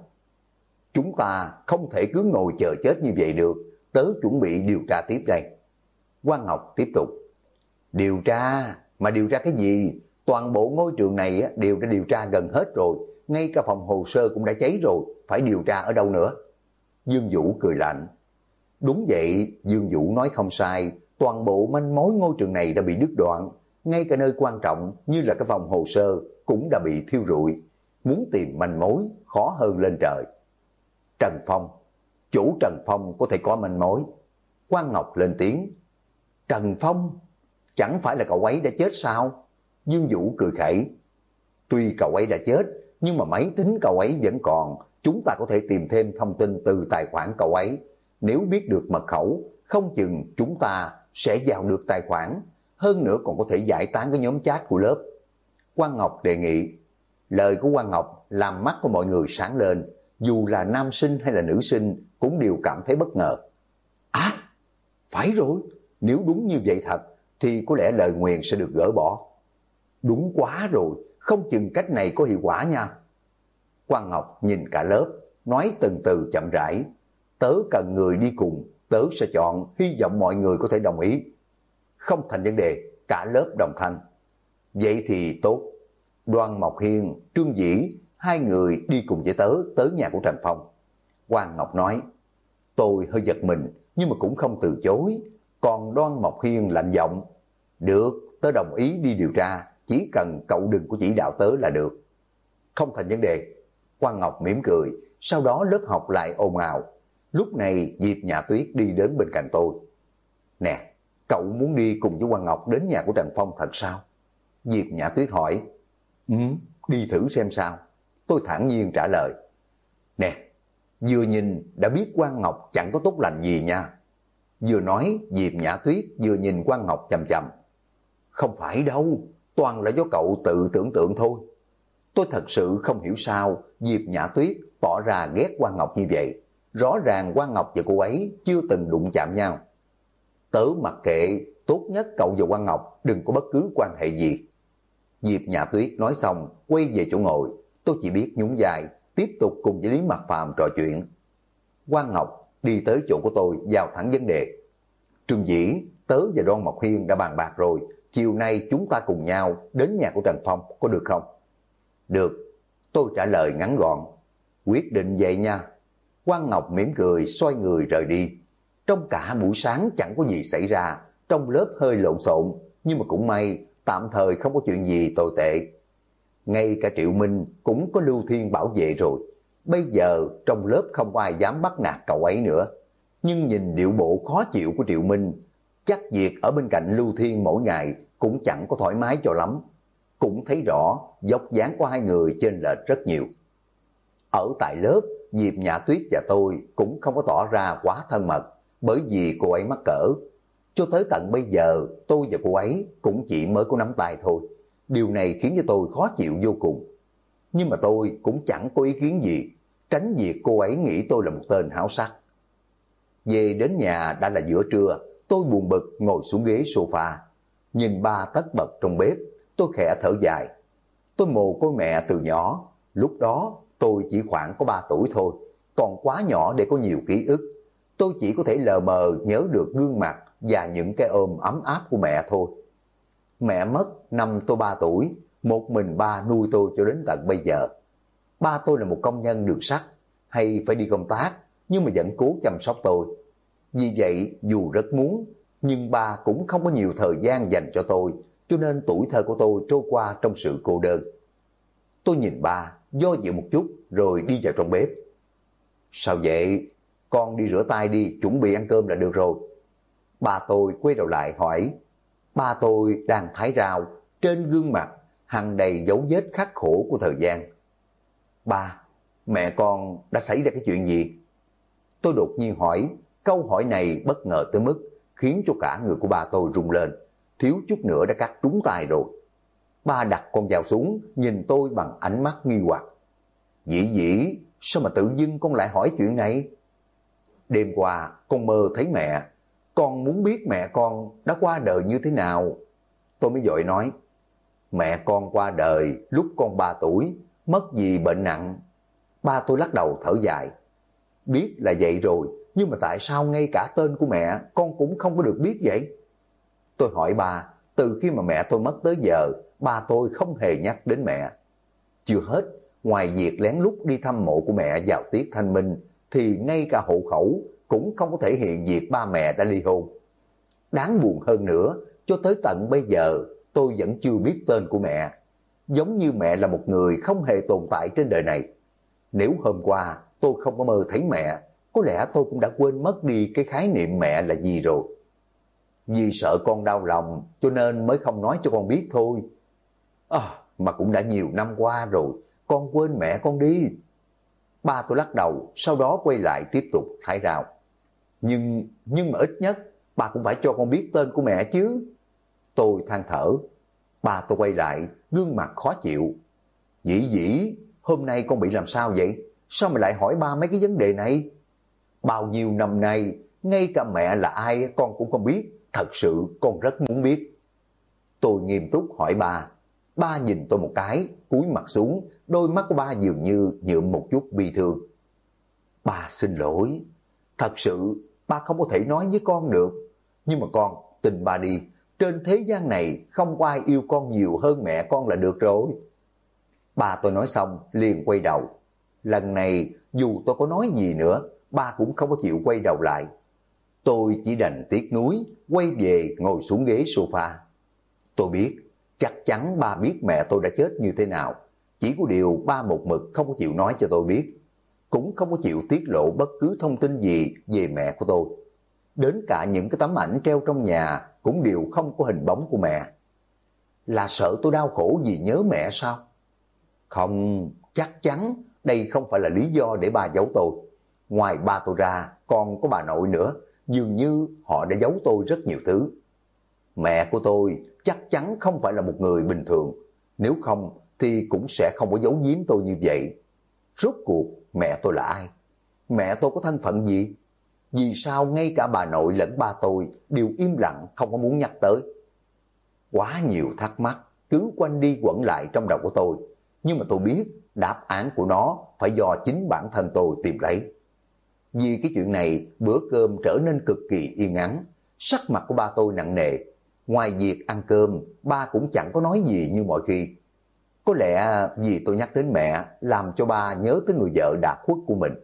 Chúng ta không thể cứ ngồi chờ chết như vậy được, tớ chuẩn bị điều tra tiếp đây. Quang Ngọc tiếp tục. Điều tra? Mà điều tra cái gì? Toàn bộ ngôi trường này đều đã điều tra gần hết rồi, ngay cả phòng hồ sơ cũng đã cháy rồi, phải điều tra ở đâu nữa? Dương Vũ cười lạnh. Đúng vậy, Dương Vũ nói không sai, toàn bộ manh mối ngôi trường này đã bị đứt đoạn, ngay cả nơi quan trọng như là cái phòng hồ sơ cũng đã bị thiêu rụi, muốn tìm manh mối khó hơn lên trời. Trần Phong, chủ Trần Phong có thể có manh mối. Quang Ngọc lên tiếng. Trần Phong? Chẳng phải là cậu ấy đã chết sao? Dương Vũ cười khẩy. Tuy cậu ấy đã chết, nhưng mà máy tính cậu ấy vẫn còn, chúng ta có thể tìm thêm thông tin từ tài khoản cậu ấy. Nếu biết được mật khẩu, không chừng chúng ta sẽ vào được tài khoản, hơn nữa còn có thể giải tán cái nhóm chat của lớp. Quang Ngọc đề nghị. Lời của Quang Ngọc làm mắt của mọi người sáng lên, dù là nam sinh hay là nữ sinh cũng đều cảm thấy bất ngờ. À, phải rồi, nếu đúng như vậy thật thì có lẽ lời nguyền sẽ được gỡ bỏ. Đúng quá rồi, không chừng cách này có hiệu quả nha. Quang Ngọc nhìn cả lớp, nói từng từ chậm rãi. Tớ cần người đi cùng, tớ sẽ chọn, hy vọng mọi người có thể đồng ý. Không thành vấn đề, cả lớp đồng thanh. Vậy thì tốt. Đoan Mộc Hiên, Trương Dĩ, hai người đi cùng với tớ tới nhà của Trần Phong. Quang Ngọc nói, tôi hơi giật mình, nhưng mà cũng không từ chối. Còn Đoan Mộc Hiên lạnh giọng, được, tớ đồng ý đi điều tra, chỉ cần cậu đừng có chỉ đạo tớ là được. Không thành vấn đề. Quang Ngọc mỉm cười, sau đó lớp học lại ồn ào. Lúc này Diệp Nhã Tuyết đi đến bên cạnh tôi. Nè, cậu muốn đi cùng với Quang Ngọc đến nhà của Trần Phong thật sao? Diệp Nhã Tuyết hỏi. Đi thử xem sao. Tôi thản nhiên trả lời. Nè, vừa nhìn đã biết Quang Ngọc chẳng có tốt lành gì nha. Vừa nói Diệp Nhã Tuyết vừa nhìn Quang Ngọc chằm chằm. Không phải đâu, toàn là do cậu tự tưởng tượng thôi. Tôi thật sự không hiểu sao Diệp Nhã Tuyết tỏ ra ghét Quang Ngọc như vậy. Rõ ràng Quang Ngọc và cô ấy chưa từng đụng chạm nhau. Tớ mặc kệ, tốt nhất cậu và Quang Ngọc đừng có bất cứ quan hệ gì. Diệp Nhã Tuyết nói xong quay về chỗ ngồi. Tôi chỉ biết nhún vai, tiếp tục cùng với Lý Mạc Phàm trò chuyện. Quang Ngọc đi tới chỗ của tôi vào thẳng vấn đề. Trương Dĩ, tớ và Đoan Mộc Hiên đã bàn bạc rồi, chiều nay chúng ta cùng nhau đến nhà của Trần Phong, có được không? Được, tôi trả lời ngắn gọn. Quyết định vậy nha. Quang Ngọc mỉm cười xoay người rời đi. Trong cả buổi sáng chẳng có gì xảy ra, trong lớp hơi lộn xộn, nhưng mà cũng may tạm thời không có chuyện gì tồi tệ. Ngay cả Triệu Minh cũng có Lưu Thiên bảo vệ rồi. Bây giờ trong lớp không có ai dám bắt nạt cậu ấy nữa. Nhưng nhìn điệu bộ khó chịu của Triệu Minh, chắc việc ở bên cạnh Lưu Thiên mỗi ngày cũng chẳng có thoải mái cho lắm. Cũng thấy rõ dốc dáng của hai người chênh lệch rất nhiều. Ở tại lớp, Diệp Nhã Tuyết và tôi cũng không có tỏ ra quá thân mật, bởi vì cô ấy mắc cỡ. Cho tới tận bây giờ, tôi và cô ấy cũng chỉ mới có nắm tay thôi. Điều này khiến cho tôi khó chịu vô cùng. Nhưng mà tôi cũng chẳng có ý kiến gì, tránh việc cô ấy nghĩ tôi là một tên háo sắc. Về đến nhà đã là giữa trưa, tôi buồn bực ngồi xuống ghế sofa. Nhìn ba tất bật trong bếp, tôi khẽ thở dài. Tôi mồ côi mẹ từ nhỏ, lúc đó tôi chỉ khoảng có 3 tuổi thôi, còn quá nhỏ để có nhiều ký ức. Tôi chỉ có thể lờ mờ nhớ được gương mặt và những cái ôm ấm áp của mẹ thôi. Mẹ mất năm tôi 3 tuổi, một mình ba nuôi tôi cho đến tận bây giờ. Ba tôi là một công nhân đường sắt, hay phải đi công tác, nhưng mà vẫn cố chăm sóc tôi. Vì vậy dù rất muốn, nhưng ba cũng không có nhiều thời gian dành cho tôi, cho nên tuổi thơ của tôi trôi qua trong sự cô đơn. Tôi nhìn ba, do dự một chút rồi đi vào trong bếp. Sao vậy? Con đi rửa tay đi, chuẩn bị ăn cơm là được rồi. Ba tôi quay đầu lại hỏi. Ba tôi đang thái rau, trên gương mặt hằn đầy dấu vết khắc khổ của thời gian. Ba, mẹ con đã xảy ra cái chuyện gì? Tôi đột nhiên hỏi, câu hỏi này bất ngờ tới mức khiến cho cả người của ba tôi rung lên, thiếu chút nữa đã cắt trúng tay rồi. Ba đặt con dao xuống, nhìn tôi bằng ánh mắt nghi hoặc. Dĩ dĩ, sao mà tự dưng con lại hỏi chuyện này? Đêm qua con mơ thấy mẹ, con muốn biết mẹ con đã qua đời như thế nào. Tôi mới vội nói, mẹ con qua đời lúc con 3 tuổi, mất vì bệnh nặng. Ba tôi lắc đầu thở dài. Biết là vậy rồi, nhưng mà tại sao ngay cả tên của mẹ con cũng không có được biết vậy? Tôi hỏi ba, từ khi mà mẹ tôi mất tới giờ, ba tôi không hề nhắc đến mẹ. Chưa hết, ngoài việc lén lút đi thăm mộ của mẹ vào tiết thanh minh, thì ngay cả hộ khẩu cũng không có thể hiện việc ba mẹ đã ly hôn. Đáng buồn hơn nữa, cho tới tận bây giờ tôi vẫn chưa biết tên của mẹ. Giống như mẹ là một người không hề tồn tại trên đời này. Nếu hôm qua tôi không có mơ thấy mẹ, có lẽ tôi cũng đã quên mất đi cái khái niệm mẹ là gì rồi. Vì sợ con đau lòng cho nên mới không nói cho con biết thôi. Mà cũng đã nhiều năm qua rồi, con quên mẹ con đi. Ba tôi lắc đầu, sau đó quay lại tiếp tục thái rau. Nhưng mà ít nhất bà cũng phải cho con biết tên của mẹ chứ. Tôi than thở. Ba tôi quay lại, gương mặt khó chịu. Dĩ dĩ, hôm nay con bị làm sao vậy? Sao mà lại hỏi ba mấy cái vấn đề này? Bao nhiêu năm nay, ngay cả mẹ là ai con cũng không biết. Thật sự con rất muốn biết. Tôi nghiêm túc hỏi ba. Ba nhìn tôi một cái, cúi mặt xuống, đôi mắt của ba dường như nhuộm một chút bi thương. Ba xin lỗi. Thật sự ba không có thể nói với con được. Nhưng mà con tin ba đi, trên thế gian này không có ai yêu con nhiều hơn mẹ con là được rồi. Ba tôi nói xong liền quay đầu. Lần này dù tôi có nói gì nữa, ba cũng không có chịu quay đầu lại. Tôi chỉ đành tiếc nuối, quay về ngồi xuống ghế sofa. Tôi biết, chắc chắn ba biết mẹ tôi đã chết như thế nào. Chỉ có điều ba một mực không có chịu nói cho tôi biết. Cũng không có chịu tiết lộ bất cứ thông tin gì về mẹ của tôi. Đến cả những cái tấm ảnh treo trong nhà cũng đều không có hình bóng của mẹ. Là sợ tôi đau khổ vì nhớ mẹ sao? Không, chắc chắn đây không phải là lý do để ba giấu tôi. Ngoài ba tôi ra, còn có bà nội nữa. Dường như họ đã giấu tôi rất nhiều thứ. Mẹ của tôi chắc chắn không phải là một người bình thường. Nếu không thì cũng sẽ không có giấu giếm tôi như vậy. Rốt cuộc mẹ tôi là ai? Mẹ tôi có thân phận gì? Vì sao ngay cả bà nội lẫn ba tôi đều im lặng không có muốn nhắc tới? Quá nhiều thắc mắc cứ quanh đi quẩn lại trong đầu của tôi. Nhưng mà tôi biết đáp án của nó phải do chính bản thân tôi tìm lấy. Vì cái chuyện này, bữa cơm trở nên cực kỳ yên ắng. Sắc mặt của ba tôi nặng nề. Ngoài việc ăn cơm, ba cũng chẳng có nói gì như mọi khi. Có lẽ vì tôi nhắc đến mẹ làm cho ba nhớ tới người vợ đã khuất của mình.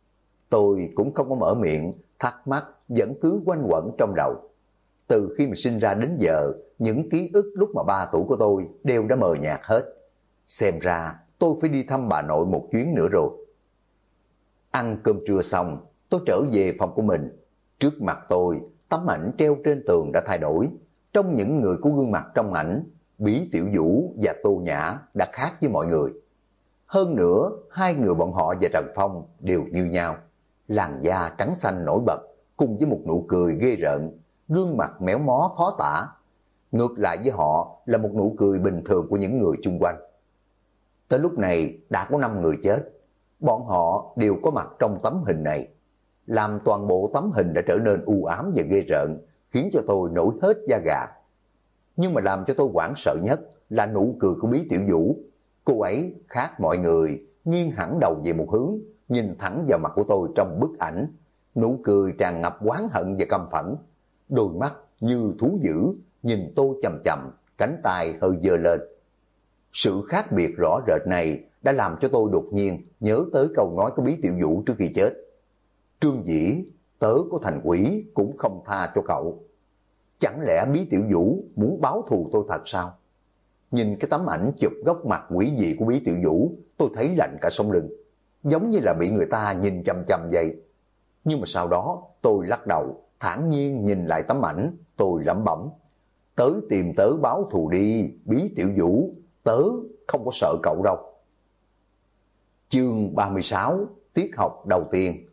Tôi cũng không có mở miệng, thắc mắc vẫn cứ quanh quẩn trong đầu. Từ khi mà sinh ra đến giờ, những ký ức lúc mà 3 tuổi của tôi đều đã mờ nhạt hết. Xem ra tôi phải đi thăm bà nội một chuyến nữa rồi. Ăn cơm trưa xong, tôi trở về phòng của mình. Trước mặt tôi, tấm ảnh treo trên tường đã thay đổi. Trong những người của gương mặt trong ảnh, Bí Tiểu Vũ và Tô Nhã đã khác với mọi người. Hơn nữa, hai người bọn họ và Trần Phong đều như nhau. Làn da trắng xanh nổi bật, cùng với một nụ cười ghê rợn, gương mặt méo mó khó tả. Ngược lại với họ là một nụ cười bình thường của những người chung quanh. Tới lúc này đã có 5 người chết. Bọn họ đều có mặt trong tấm hình này. Làm toàn bộ tấm hình đã trở nên u ám và ghê rợn, khiến cho tôi nổi hết da gà. Nhưng mà làm cho tôi hoảng sợ nhất là nụ cười của Bí Tiểu Vũ. Cô ấy khác mọi người, nghiêng hẳn đầu về một hướng, nhìn thẳng vào mặt của tôi trong bức ảnh. Nụ cười tràn ngập oán hận và căm phẫn. Đôi mắt như thú dữ, nhìn tôi chằm chằm, cánh tay hơi giơ lên. Sự khác biệt rõ rệt này đã làm cho tôi đột nhiên nhớ tới câu nói của Bí Tiểu Vũ trước khi chết. Trương Dĩ, tớ có thành quỷ cũng không tha cho cậu. Chẳng lẽ Bí Tiểu Vũ muốn báo thù tôi thật sao? Nhìn cái tấm ảnh chụp góc mặt quỷ dị của Bí Tiểu Vũ, tôi thấy lạnh cả sống lưng, giống như là bị người ta nhìn chằm chằm vậy. Nhưng mà sau đó tôi lắc đầu, thản nhiên nhìn lại tấm ảnh, tôi lẩm bẩm: tới tìm tớ báo thù đi, Bí Tiểu Vũ, tớ không có sợ cậu đâu. Chương 36, tiết học đầu tiên.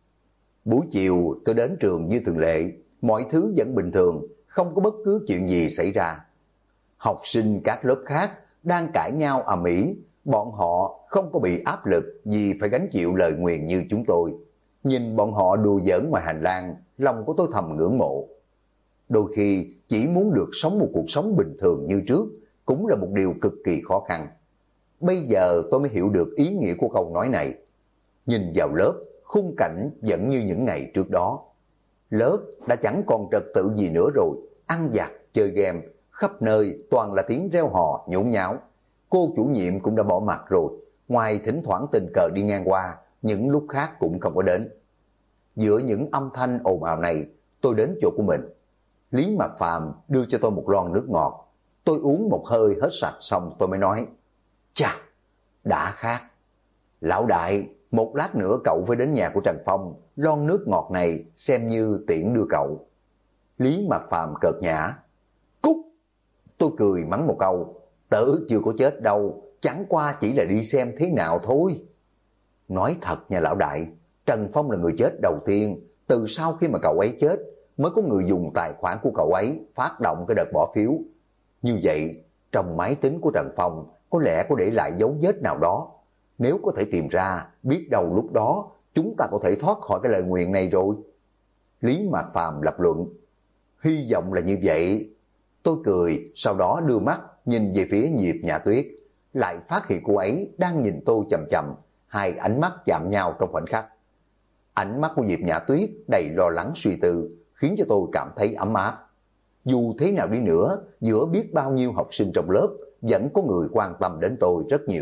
Buổi chiều tôi đến trường như thường lệ, mọi thứ vẫn bình thường, không có bất cứ chuyện gì xảy ra. Học sinh các lớp khác đang cãi nhau ầm ĩ, bọn họ không có bị áp lực vì phải gánh chịu lời nguyền như chúng tôi. Nhìn bọn họ đùa giỡn ngoài hành lang, lòng của tôi thầm ngưỡng mộ. Đôi khi chỉ muốn được sống một cuộc sống bình thường như trước cũng là một điều cực kỳ khó khăn. Bây giờ tôi mới hiểu được ý nghĩa của câu nói này. Nhìn vào lớp, khung cảnh vẫn như những ngày trước đó. Lớp đã chẳng còn trật tự gì nữa rồi, ăn vặt, chơi game, khắp nơi toàn là tiếng reo hò, nhốn nháo. Cô chủ nhiệm cũng đã bỏ mặt rồi, ngoài thỉnh thoảng tình cờ đi ngang qua, những lúc khác cũng không có đến. Giữa những âm thanh ồn ào này, tôi đến chỗ của mình. Lý Mạc Phàm đưa cho tôi một lon nước ngọt. Tôi uống một hơi hết sạch xong tôi mới nói: chà, đã khát. Lão đại, một lát nữa cậu phải đến nhà của Trần Phong, lon nước ngọt này xem như tiễn đưa cậu. Lý Mạc Phàm cợt nhã: cút! Tôi cười mắng một câu: tớ chưa có chết đâu, chẳng qua chỉ là đi xem thế nào thôi. Nói thật nha lão đại, Trần Phong là người chết đầu tiên, từ sau khi mà cậu ấy chết mới có người dùng tài khoản của cậu ấy phát động cái đợt bỏ phiếu. Như vậy, trong máy tính của Trần Phong có lẽ có để lại dấu vết nào đó. Nếu có thể tìm ra, biết đâu lúc đó chúng ta có thể thoát khỏi cái lời nguyền này rồi. Lý Mạc Phàm lập luận: hy vọng là như vậy. Tôi cười, sau đó đưa mắt nhìn về phía Diệp Nhã Tuyết, lại phát hiện cô ấy đang nhìn tôi chằm chằm, hai ánh mắt chạm nhau trong khoảnh khắc. Ánh mắt của Diệp Nhã Tuyết đầy lo lắng suy tư, khiến cho tôi cảm thấy ấm áp. Dù thế nào đi nữa, giữa biết bao nhiêu học sinh trong lớp, vẫn có người quan tâm đến tôi rất nhiều.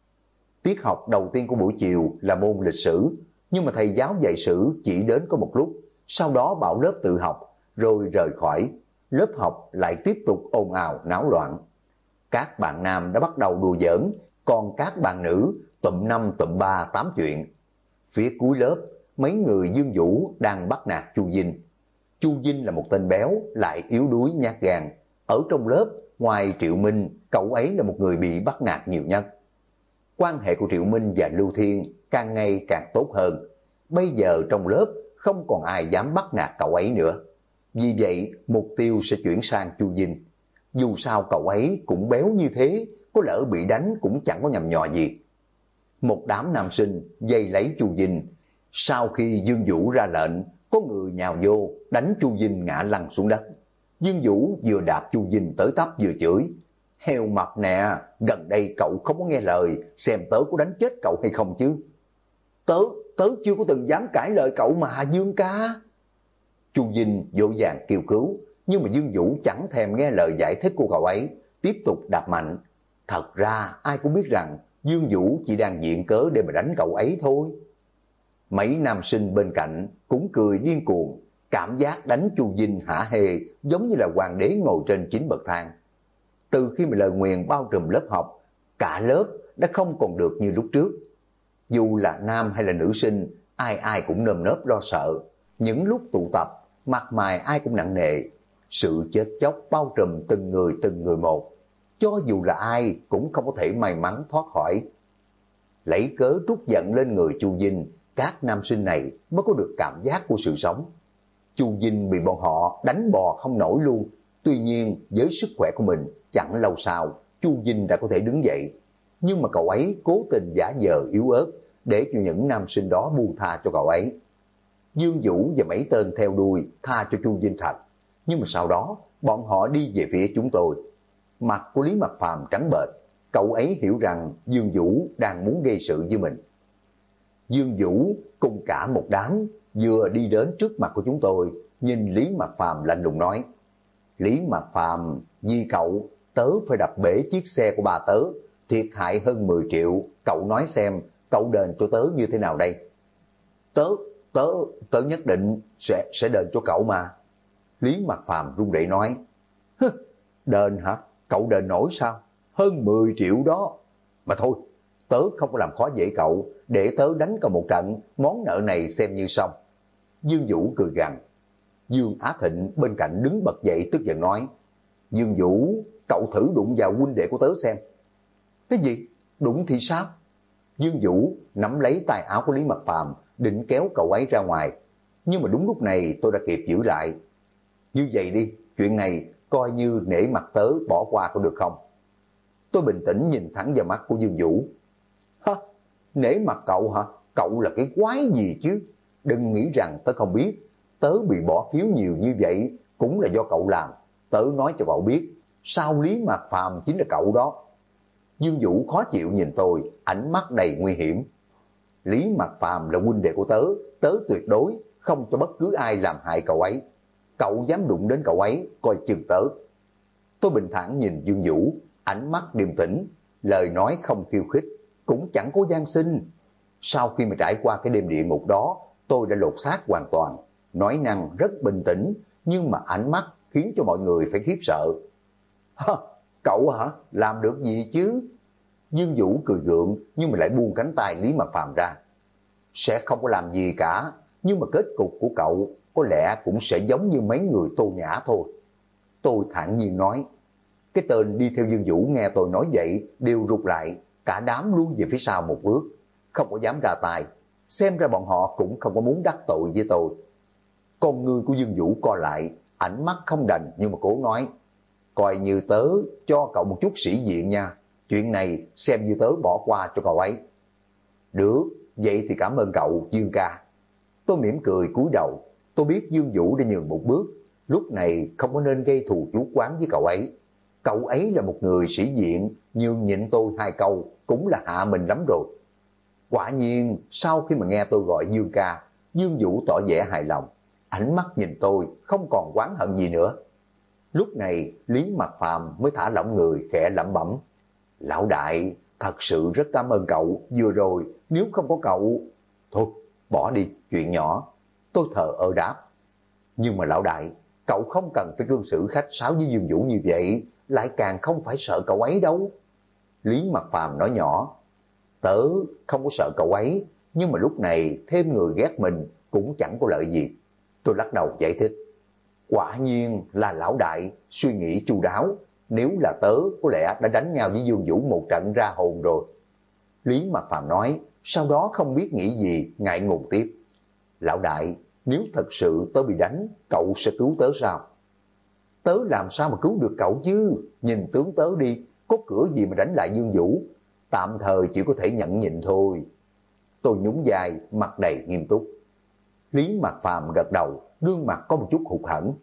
Tiết học đầu tiên của buổi chiều là môn lịch sử, nhưng mà thầy giáo dạy sử chỉ đến có một lúc, sau đó bảo lớp tự học, rồi rời khỏi. Lớp học lại tiếp tục ồn ào náo loạn. Các bạn nam đã bắt đầu đùa giỡn, còn các bạn nữ tụm năm tụm ba tám chuyện. Phía cuối lớp, mấy người Dương Vũ đang bắt nạt Chu Vinh. Chu Vinh là một tên béo, lại yếu đuối nhát gan. Ở trong lớp, ngoài Triệu Minh, cậu ấy là một người bị bắt nạt nhiều nhất. Quan hệ của Triệu Minh và Lưu Thiên càng ngày càng tốt hơn. Bây giờ trong lớp không còn ai dám bắt nạt cậu ấy nữa. Vì vậy, mục tiêu sẽ chuyển sang Chu Vinh. Dù sao cậu ấy cũng béo như thế, có lỡ bị đánh cũng chẳng có nhầm nhò gì. Một đám nam sinh dây lấy Chu Vinh. Sau khi Dương Vũ ra lệnh, có người nhào vô đánh Chu Vinh ngã lăn xuống đất. Dương Vũ vừa đạp Chu Vinh tới tấp vừa chửi: heo mập nè, gần đây cậu không có nghe lời, xem tớ có đánh chết cậu hay không chứ. Tớ chưa có từng dám cãi lời cậu mà Dương ca. Chu Vinh vội vàng kêu cứu, nhưng mà Dương Vũ chẳng thèm nghe lời giải thích của cậu ấy, tiếp tục đạp mạnh. Thật ra ai cũng biết rằng Dương Vũ chỉ đang viện cớ để mà đánh cậu ấy thôi. Mấy nam sinh bên cạnh cũng cười điên cuồng, cảm giác đánh Chu Vinh hả hê giống như là hoàng đế ngồi trên 9 bậc thang. Từ khi mà lời nguyền bao trùm lớp học, cả lớp đã không còn được như lúc trước. Dù là nam hay là nữ sinh, ai ai cũng nơm nớp lo sợ. Những lúc tụ tập, mặt mày ai cũng nặng nề. Sự chết chóc bao trùm từng người một. Cho dù là ai cũng không có thể may mắn thoát khỏi. Lấy cớ trút giận lên người Chu Vinh, các nam sinh này mới có được cảm giác của sự sống. Chu Vinh bị bọn họ đánh bò không nổi luôn. Tuy nhiên với sức khỏe của mình, chẳng lâu sau Chu Vinh đã có thể đứng dậy. Nhưng mà cậu ấy cố tình giả vờ yếu ớt để cho những nam sinh đó buông tha cho cậu ấy. Dương Vũ và mấy tên theo đuôi tha cho Chu Vinh thật. Nhưng mà sau đó bọn họ đi về phía chúng tôi. Mặt của Lý Mạc Phàm trắng bệch. Cậu ấy hiểu rằng Dương Vũ đang muốn gây sự với mình. Dương Vũ cùng cả một đám vừa đi đến trước mặt của chúng tôi, nhìn Lý Mạc Phàm lạnh lùng nói: Lý Mạc Phàm, vì cậu, tớ phải đập bể chiếc xe của bà tớ, thiệt hại hơn 10 triệu, cậu nói xem, cậu đền cho tớ như thế nào đây? Tớ nhất định sẽ đền cho cậu mà. Lý Mặc Phàm run rẩy nói. Đền hả? Cậu đền nổi sao? Hơn 10 triệu đó. Mà thôi, tớ không có làm khó dễ cậu, để tớ đánh cậu một trận, món nợ này xem như xong. Dương Vũ cười gằn. Dương Á Thịnh bên cạnh đứng bật dậy tức giận nói. Dương Vũ, cậu thử đụng vào huynh đệ của tớ xem. Cái gì? Đụng thì sao? Dương Vũ nắm lấy tay áo của Lý Mặc Phàm định kéo cậu ấy ra ngoài. Nhưng mà đúng lúc này tôi đã kịp giữ lại. Như vậy đi, chuyện này coi như nể mặt tớ bỏ qua có được không? Tôi bình tĩnh nhìn thẳng vào mắt của Dương Vũ. Hả? Nể mặt cậu hả? Cậu là cái quái gì chứ? Đừng nghĩ rằng tớ không biết. Tớ bị bỏ phiếu nhiều như vậy cũng là do cậu làm. Tớ nói cho cậu biết, sau Lý Mạc Phàm chính là cậu đó. Dương Vũ khó chịu nhìn tôi, ánh mắt đầy nguy hiểm. Lý Mạc Phàm là huynh đệ của tớ, tớ tuyệt đối không cho bất cứ ai làm hại cậu ấy. Cậu dám đụng đến cậu ấy, coi chừng tớ. Tôi bình thản nhìn Dương Vũ, ánh mắt điềm tĩnh, lời nói không khiêu khích, cũng chẳng có gian sinh. Sau khi mà trải qua cái đêm địa ngục đó, tôi đã lột xác hoàn toàn, nói năng rất bình tĩnh, nhưng mà ánh mắt khiến cho mọi người phải khiếp sợ. Hả? Cậu hả? Làm được gì chứ? Dương Vũ cười gượng nhưng mà lại buông cánh tay Lý Mạc Phàm ra. Sẽ không có làm gì cả, nhưng mà kết cục của cậu có lẽ cũng sẽ giống như mấy người Tô Nhã thôi. Tôi thản nhiên nói. Cái tên đi theo Dương Vũ nghe tôi nói vậy đều rụt lại, cả đám lui về phía sau một bước, không có dám ra tay. Xem ra bọn họ cũng không có muốn đắc tội với tôi. Con ngươi của Dương Vũ co lại, ánh mắt không đành nhưng mà cố nói. Coi như tớ cho cậu một chút sĩ diện nha, chuyện này xem như tớ bỏ qua cho cậu ấy. Được, vậy thì cảm ơn cậu Dương ca. Tôi mỉm cười cúi đầu, tôi biết Dương Vũ đã nhường một bước, lúc này không có nên gây thù chuốc oán với cậu ấy. Cậu ấy là một người sĩ diện, nhường nhịn tôi 2 câu cũng là hạ mình lắm rồi. Quả nhiên sau khi mà nghe tôi gọi Dương ca, Dương Vũ tỏ vẻ hài lòng, ánh mắt nhìn tôi không còn oán hận gì nữa. Lúc này Lý Mạc Phàm mới thả lỏng người, khẽ lẩm bẩm. Lão đại, thật sự rất cảm ơn cậu, vừa rồi nếu không có cậu... Thôi, bỏ đi, chuyện nhỏ. Tôi thờ ơ đáp. Nhưng mà lão đại, cậu không cần phải cư xử khách sáo với Dương Vũ như vậy, lại càng không phải sợ cậu ấy đâu. Lý Mạc Phàm nói nhỏ. Tớ không có sợ cậu ấy, nhưng mà lúc này thêm người ghét mình cũng chẳng có lợi gì. Tôi lắc đầu giải thích. Quả nhiên là lão đại suy nghĩ chu đáo, nếu là tớ có lẽ đã đánh nhau với Dương Vũ một trận ra hồn rồi. Lý Mạc Phàm nói, sau đó không biết nghĩ gì, ngại ngùng tiếp. Lão đại, nếu thật sự tớ bị đánh, cậu sẽ cứu tớ sao? Tớ làm sao mà cứu được cậu chứ? Nhìn tướng tớ đi, có cửa gì mà đánh lại Dương Vũ? Tạm thời chỉ có thể nhận nhịn thôi. Tôi nhún vai, mặt đầy nghiêm túc. Lý Mạc Phàm gật đầu, gương mặt có một chút hụt hẫng.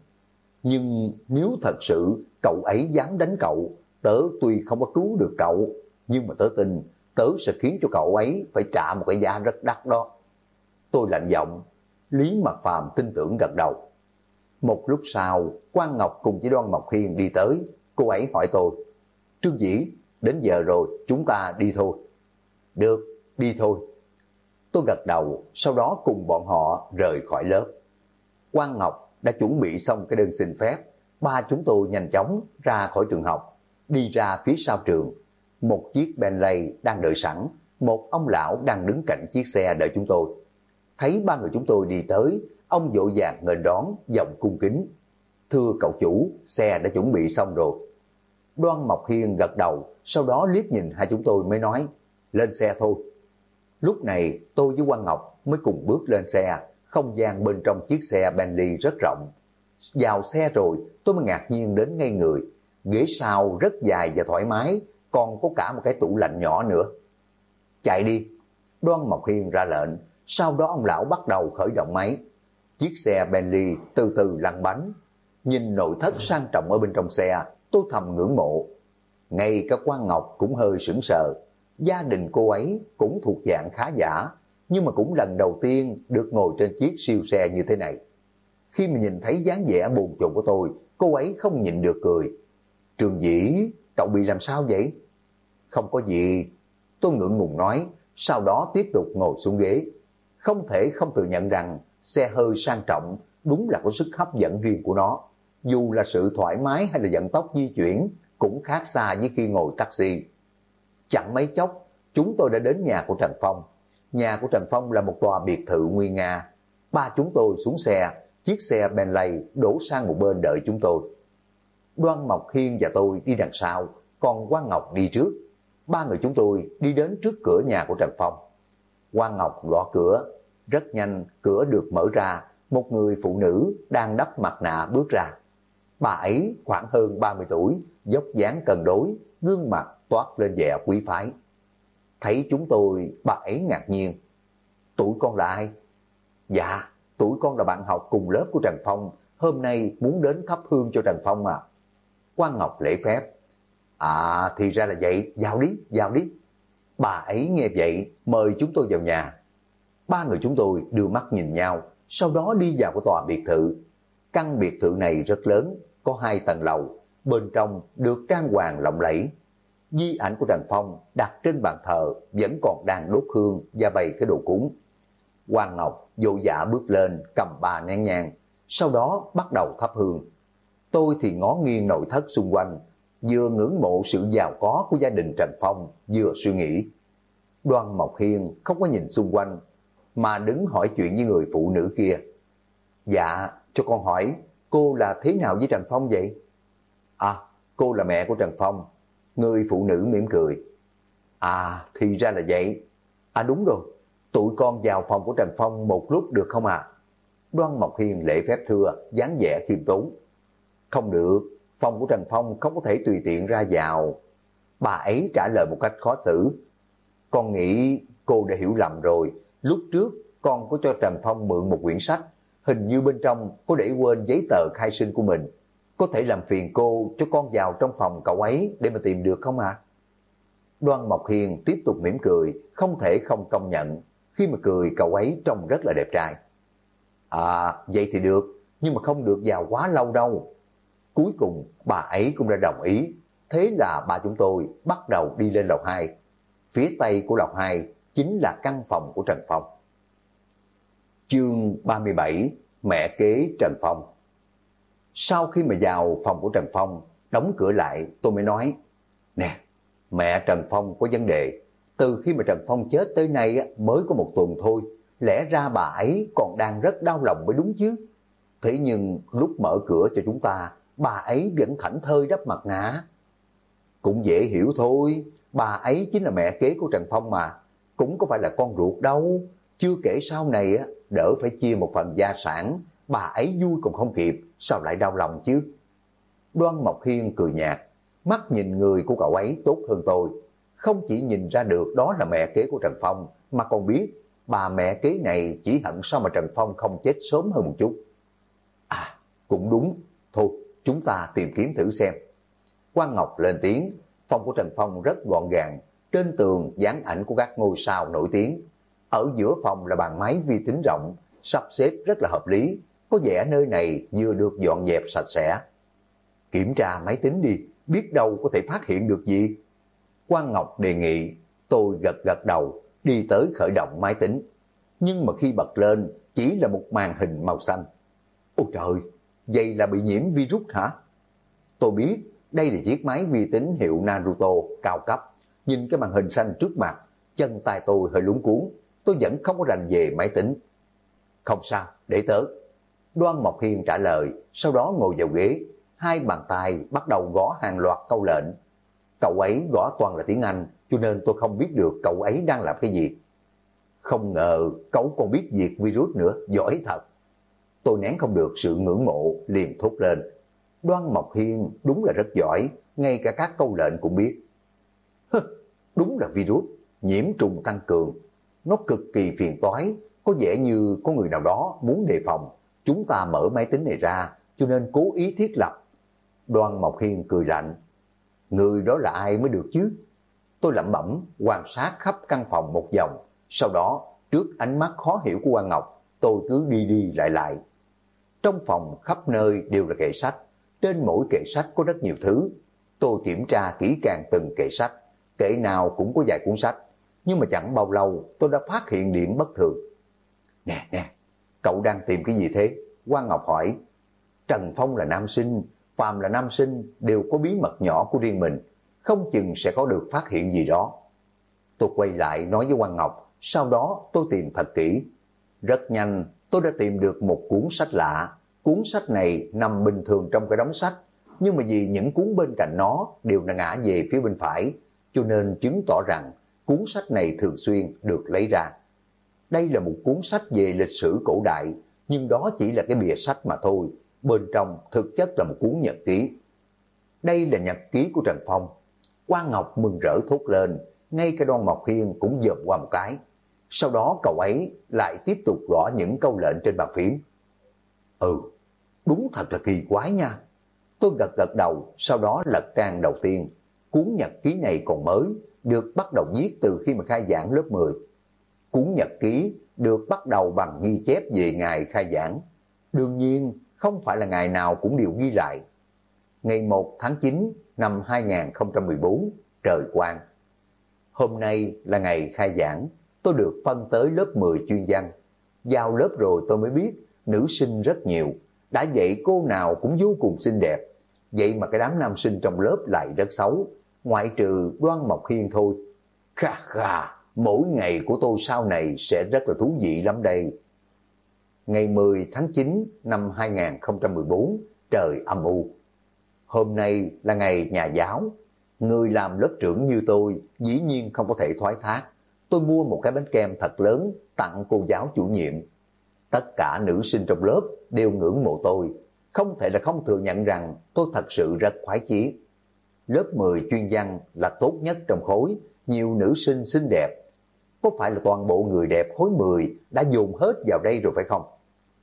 Nhưng nếu thật sự cậu ấy dám đánh cậu, tớ tuy không có cứu được cậu, nhưng mà tớ tin tớ sẽ khiến cho cậu ấy phải trả một cái giá rất đắt đó. Tôi lạnh giọng. Lý Mạc Phàm tin tưởng gật đầu. Một lúc sau, Quan Ngọc cùng với Đoan Mộc Hiên đi tới. Cô ấy hỏi tôi. Trương Dĩ, đến giờ rồi, chúng ta đi thôi. Được, đi thôi. Tôi gật đầu, sau đó cùng bọn họ rời khỏi lớp. Quan Ngọc đã chuẩn bị xong cái đơn xin phép. Ba chúng tôi nhanh chóng ra khỏi trường học, đi ra phía sau trường. Một chiếc Bentley đang đợi sẵn, một ông lão đang đứng cạnh chiếc xe đợi chúng tôi. Thấy ba người chúng tôi đi tới, ông vội vàng nghênh đón, giọng cung kính. Thưa cậu chủ, xe đã chuẩn bị xong rồi. Đoan Mộc Hiên gật đầu, sau đó liếc nhìn hai chúng tôi mới nói, lên xe thôi. Lúc này tôi với Quang Ngọc mới cùng bước lên xe, không gian bên trong chiếc xe Bentley rất rộng. Vào xe rồi tôi mới ngạc nhiên đến ngây người, ghế sau rất dài và thoải mái, còn có cả một cái tủ lạnh nhỏ nữa. Chạy đi, Đoan Mộc Hiên ra lệnh, sau đó ông lão bắt đầu khởi động máy. Chiếc xe Bentley từ từ lăn bánh, nhìn nội thất sang trọng ở bên trong xe, tôi thầm ngưỡng mộ. Ngay cả Quang Ngọc cũng hơi sững sờ, gia đình cô ấy cũng thuộc dạng khá giả, nhưng mà cũng lần đầu tiên được ngồi trên chiếc siêu xe như thế này. Khi mà nhìn thấy dáng vẻ buồn chồn của tôi, cô ấy không nhịn được cười. Trường Dĩ, cậu bị làm sao vậy? Không có gì, tôi ngượng ngùng nói, sau đó tiếp tục ngồi xuống ghế. Không thể không thừa nhận rằng xe hơi sang trọng đúng là có sức hấp dẫn riêng của nó. Dù là sự thoải mái hay là vận tốc di chuyển cũng khác xa với khi ngồi taxi. Chẳng mấy chốc, chúng tôi đã đến nhà của Trần Phong. Nhà của Trần Phong là một tòa biệt thự nguy nga. Ba chúng tôi xuống xe, chiếc xe Bentley đổ sang một bên đợi chúng tôi. Đoan Mộc Hiên và tôi đi đằng sau, còn Quang Ngọc đi trước. Ba người chúng tôi đi đến trước cửa nhà của Trần Phong. Quang Ngọc gõ cửa, rất nhanh cửa được mở ra, một người phụ nữ đang đắp mặt nạ bước ra. Bà ấy khoảng hơn 30 tuổi, dốc dáng cân đối, gương mặt toát lên vẻ quý phái. Thấy chúng tôi, bà ấy ngạc nhiên. Tụi con là ai? Dạ, tụi con là bạn học cùng lớp của Trần Phong, hôm nay muốn đến thắp hương cho Trần Phong à. Quang Ngọc lễ phép. À, thì ra là vậy, vào đi, vào đi. Bà ấy nghe vậy, mời chúng tôi vào nhà. Ba người chúng tôi đưa mắt nhìn nhau, sau đó đi vào cái tòa biệt thự. Căn biệt thự này rất lớn, có 2 tầng lầu, bên trong được trang hoàng lộng lẫy. Di ảnh của Trần Phong đặt trên bàn thờ vẫn còn đang đốt hương và bày cái đồ cúng. Quang Ngọc vội vã bước lên cầm 3 nén nhang, sau đó bắt đầu thắp hương. Tôi thì ngó nghiêng nội thất xung quanh, vừa ngưỡng mộ sự giàu có của gia đình Trần Phong, vừa suy nghĩ. Đoan Mộc Hiên không có nhìn xung quanh, mà đứng hỏi chuyện với người phụ nữ kia. Dạ, cho con hỏi, cô là thế nào với Trần Phong vậy? À, cô là mẹ của Trần Phong. Người phụ nữ mỉm cười. À, thì ra là vậy. À đúng rồi, tụi con vào phòng của Trần Phong một lúc được không à? Đoan Mộc Hiên lễ phép thưa, dáng vẻ khiêm tốn. Không được, phòng của Trần Phong không có thể tùy tiện ra vào. Bà ấy trả lời một cách khó xử. Con nghĩ cô đã hiểu lầm rồi. Lúc trước con có cho Trần Phong mượn một quyển sách, hình như bên trong có để quên giấy tờ khai sinh của mình. Có thể làm phiền cô cho con vào trong phòng cậu ấy để mà tìm được không ạ? Đoan Mộc Hiên tiếp tục mỉm cười, không thể không công nhận. Khi mà cười cậu ấy trông rất là đẹp trai. À, vậy thì được, nhưng mà không được vào quá lâu đâu. Cuối cùng bà ấy cũng đã đồng ý. Thế là ba chúng tôi bắt đầu đi lên lầu 2. Phía tây của lầu 2 chính là căn phòng của Trần Phong. Chương 37, mẹ kế Trần Phong. Sau khi mà vào phòng của Trần Phong, đóng cửa lại, tôi mới nói, nè, mẹ Trần Phong có vấn đề. Từ khi mà Trần Phong chết tới nay mới có 1 tuần thôi, lẽ ra bà ấy còn đang rất đau lòng mới đúng chứ. Thế nhưng lúc mở cửa cho chúng ta, bà ấy vẫn thảnh thơi đắp mặt nạ. Cũng dễ hiểu thôi, bà ấy chính là mẹ kế của Trần Phong mà, cũng có phải là con ruột đâu. Chưa kể sau này đỡ phải chia một phần gia sản, bà ấy vui còn không kịp, sao lại đau lòng chứ? Đoan Mộc Hiên cười nhạt, mắt nhìn người của cậu ấy tốt hơn tôi. Không chỉ nhìn ra được đó là mẹ kế của Trần Phong, mà còn biết bà mẹ kế này chỉ hận sao mà Trần Phong không chết sớm hơn một chút. À, cũng đúng, thôi chúng ta tìm kiếm thử xem. Quang Ngọc lên tiếng, phòng của Trần Phong rất gọn gàng, trên tường dán ảnh của các ngôi sao nổi tiếng. Ở giữa phòng là bàn máy vi tính rộng, sắp xếp rất là hợp lý, có vẻ nơi này vừa được dọn dẹp sạch sẽ. Kiểm tra máy tính đi, biết đâu có thể phát hiện được gì. Quang Ngọc đề nghị, tôi gật gật đầu, đi tới khởi động máy tính. Nhưng mà khi bật lên, chỉ là một màn hình màu xanh. Ôi trời, vậy là bị nhiễm virus hả? Tôi biết, đây là chiếc máy vi tính hiệu Naruto cao cấp. Nhìn cái màn hình xanh trước mặt, chân tay tôi hơi luống cuốn. Tôi vẫn không có rành về máy tính. Không sao, để tớ. Đoan Mộc Hiên trả lời, sau đó ngồi vào ghế. 2 bàn tay bắt đầu gõ hàng loạt câu lệnh. Cậu ấy gõ toàn là tiếng Anh, cho nên tôi không biết được cậu ấy đang làm cái gì. Không ngờ cậu còn biết diệt virus nữa, giỏi thật. Tôi nén không được sự ngưỡng mộ, liền thốt lên. Đoan Mộc Hiên đúng là rất giỏi, ngay cả các câu lệnh cũng biết. Đúng là virus, nhiễm trùng tăng cường. Nó cực kỳ phiền toái, có vẻ như có người nào đó muốn đề phòng. Chúng ta mở máy tính này ra, cho nên cố ý thiết lập. Đoan Mộc Hiên cười lạnh. Người đó là ai mới được chứ? Tôi lẩm bẩm quan sát khắp căn phòng một vòng. Sau đó, trước ánh mắt khó hiểu của Quang Ngọc, tôi cứ đi đi lại lại. Trong phòng khắp nơi đều là kệ sách. Trên mỗi kệ sách có rất nhiều thứ. Tôi kiểm tra kỹ càng từng kệ sách. Kệ nào cũng có vài cuốn sách. Nhưng mà chẳng bao lâu tôi đã phát hiện điểm bất thường. Nè nè, cậu đang tìm cái gì thế? Quang Ngọc hỏi. Trần Phong là nam sinh, phàm là nam sinh đều có bí mật nhỏ của riêng mình, không chừng sẽ có được phát hiện gì đó. Tôi quay lại nói với Quang Ngọc, sau đó tôi tìm thật kỹ. Rất nhanh, tôi đã tìm được một cuốn sách lạ. Cuốn sách này nằm bình thường trong cái đống sách, nhưng mà vì những cuốn bên cạnh nó đều đã ngã về phía bên phải, cho nên chứng tỏ rằng cuốn sách này thường xuyên được lấy ra. Đây là một cuốn sách về lịch sử cổ đại, nhưng đó chỉ là cái bìa sách mà thôi. Bên trong thực chất là một cuốn nhật ký. Đây là nhật ký của Trần Phong. Quang Ngọc mừng rỡ thốt lên, ngay cả Đoan Mộc Hiên cũng dòm qua một cái. Sau đó cậu ấy lại tiếp tục gõ những câu lệnh trên bàn phím. Đúng thật là kỳ quái nha. Tôi gật gật đầu, sau đó lật trang đầu tiên. Cuốn nhật ký này còn mới, được bắt đầu viết từ khi mà khai giảng lớp 10. Cuốn nhật ký được bắt đầu bằng ghi chép về ngày khai giảng. Đương nhiên, không phải là ngày nào cũng đều ghi lại. Ngày 1 tháng 9 năm 2014, trời quang. Hôm nay là ngày khai giảng, tôi được phân tới lớp 10 chuyên văn. Vào lớp rồi tôi mới biết, nữ sinh rất nhiều. Đã vậy cô nào cũng vô cùng xinh đẹp. Vậy mà cái đám nam sinh trong lớp lại rất xấu, ngoại trừ Đoan Mộc Hiên thôi. Kha kha, mỗi ngày của tôi sau này sẽ rất là thú vị lắm đây. Ngày 10 tháng 9 năm 2014, trời âm u. Hôm nay là ngày nhà giáo. Người làm lớp trưởng như tôi dĩ nhiên không có thể thoái thác. Tôi mua một cái bánh kem thật lớn tặng cô giáo chủ nhiệm. Tất cả nữ sinh trong lớp đều ngưỡng mộ tôi. Không thể là không thừa nhận rằng tôi thật sự rất khoái chí. Lớp 10 chuyên văn là tốt nhất trong khối, nhiều nữ sinh xinh đẹp. Có phải là toàn bộ người đẹp khối 10 đã dồn hết vào đây rồi phải không?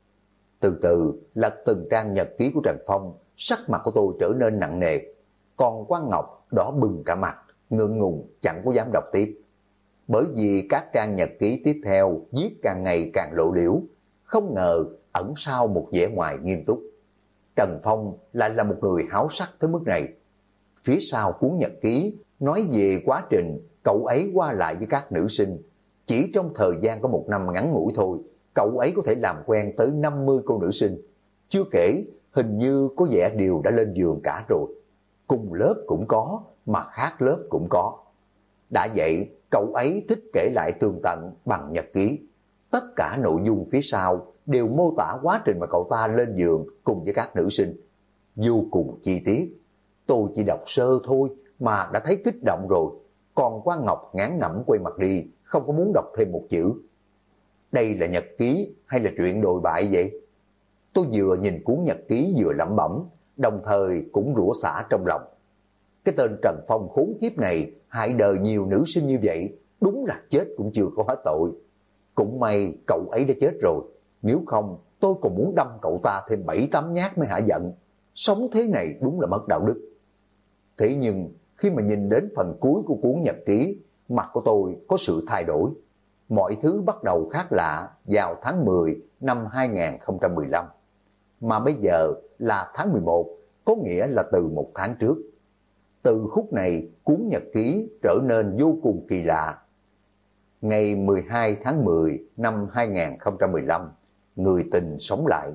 Từ từ lật từng trang nhật ký của Trần Phong, sắc mặt của tôi trở nên nặng nề. Còn Quang Ngọc đỏ bừng cả mặt, ngượng ngùng chẳng có dám đọc tiếp. Bởi vì các trang nhật ký tiếp theo viết càng ngày càng lộ liễu, không ngờ ẩn sau một vẻ ngoài nghiêm túc. Trần Phong lại là một người háo sắc tới mức này. Phía sau cuốn nhật ký nói về quá trình cậu ấy qua lại với các nữ sinh. Chỉ trong thời gian có một năm ngắn ngủi thôi, cậu ấy có thể làm quen tới 50 cô nữ sinh. Chưa kể, hình như có vẻ đều đã lên giường cả rồi. Cùng lớp cũng có, mà khác lớp cũng có. Đã vậy, cậu ấy thích kể lại tường tận bằng nhật ký. Tất cả nội dung phía sau đều mô tả quá trình mà cậu ta lên giường cùng với các nữ sinh. Vô cùng chi tiết. Tôi chỉ đọc sơ thôi mà đã thấy kích động rồi. Còn Quang Ngọc ngán ngẩm quay mặt đi, không có muốn đọc thêm một chữ. Đây là nhật ký hay là truyện đồi bại vậy? Tôi vừa nhìn cuốn nhật ký vừa lẩm bẩm, đồng thời cũng rủa xả trong lòng. Cái tên Trần Phong khốn kiếp này hại đời nhiều nữ sinh như vậy, đúng là chết cũng chưa có hết tội. Cũng may cậu ấy đã chết rồi, nếu không tôi còn muốn đâm cậu ta thêm 7-8 nhát mới hả giận. Sống thế này đúng là mất đạo đức. Thế nhưng khi mà nhìn đến phần cuối của cuốn nhật ký, mặt của tôi có sự thay đổi. Mọi thứ bắt đầu khác lạ vào tháng 10 năm 2015. Mà bây giờ là tháng 11, có nghĩa là từ một tháng trước. Từ khúc này, cuốn nhật ký trở nên vô cùng kỳ lạ. Ngày 12 tháng 10 năm 2015, người tình sống lại.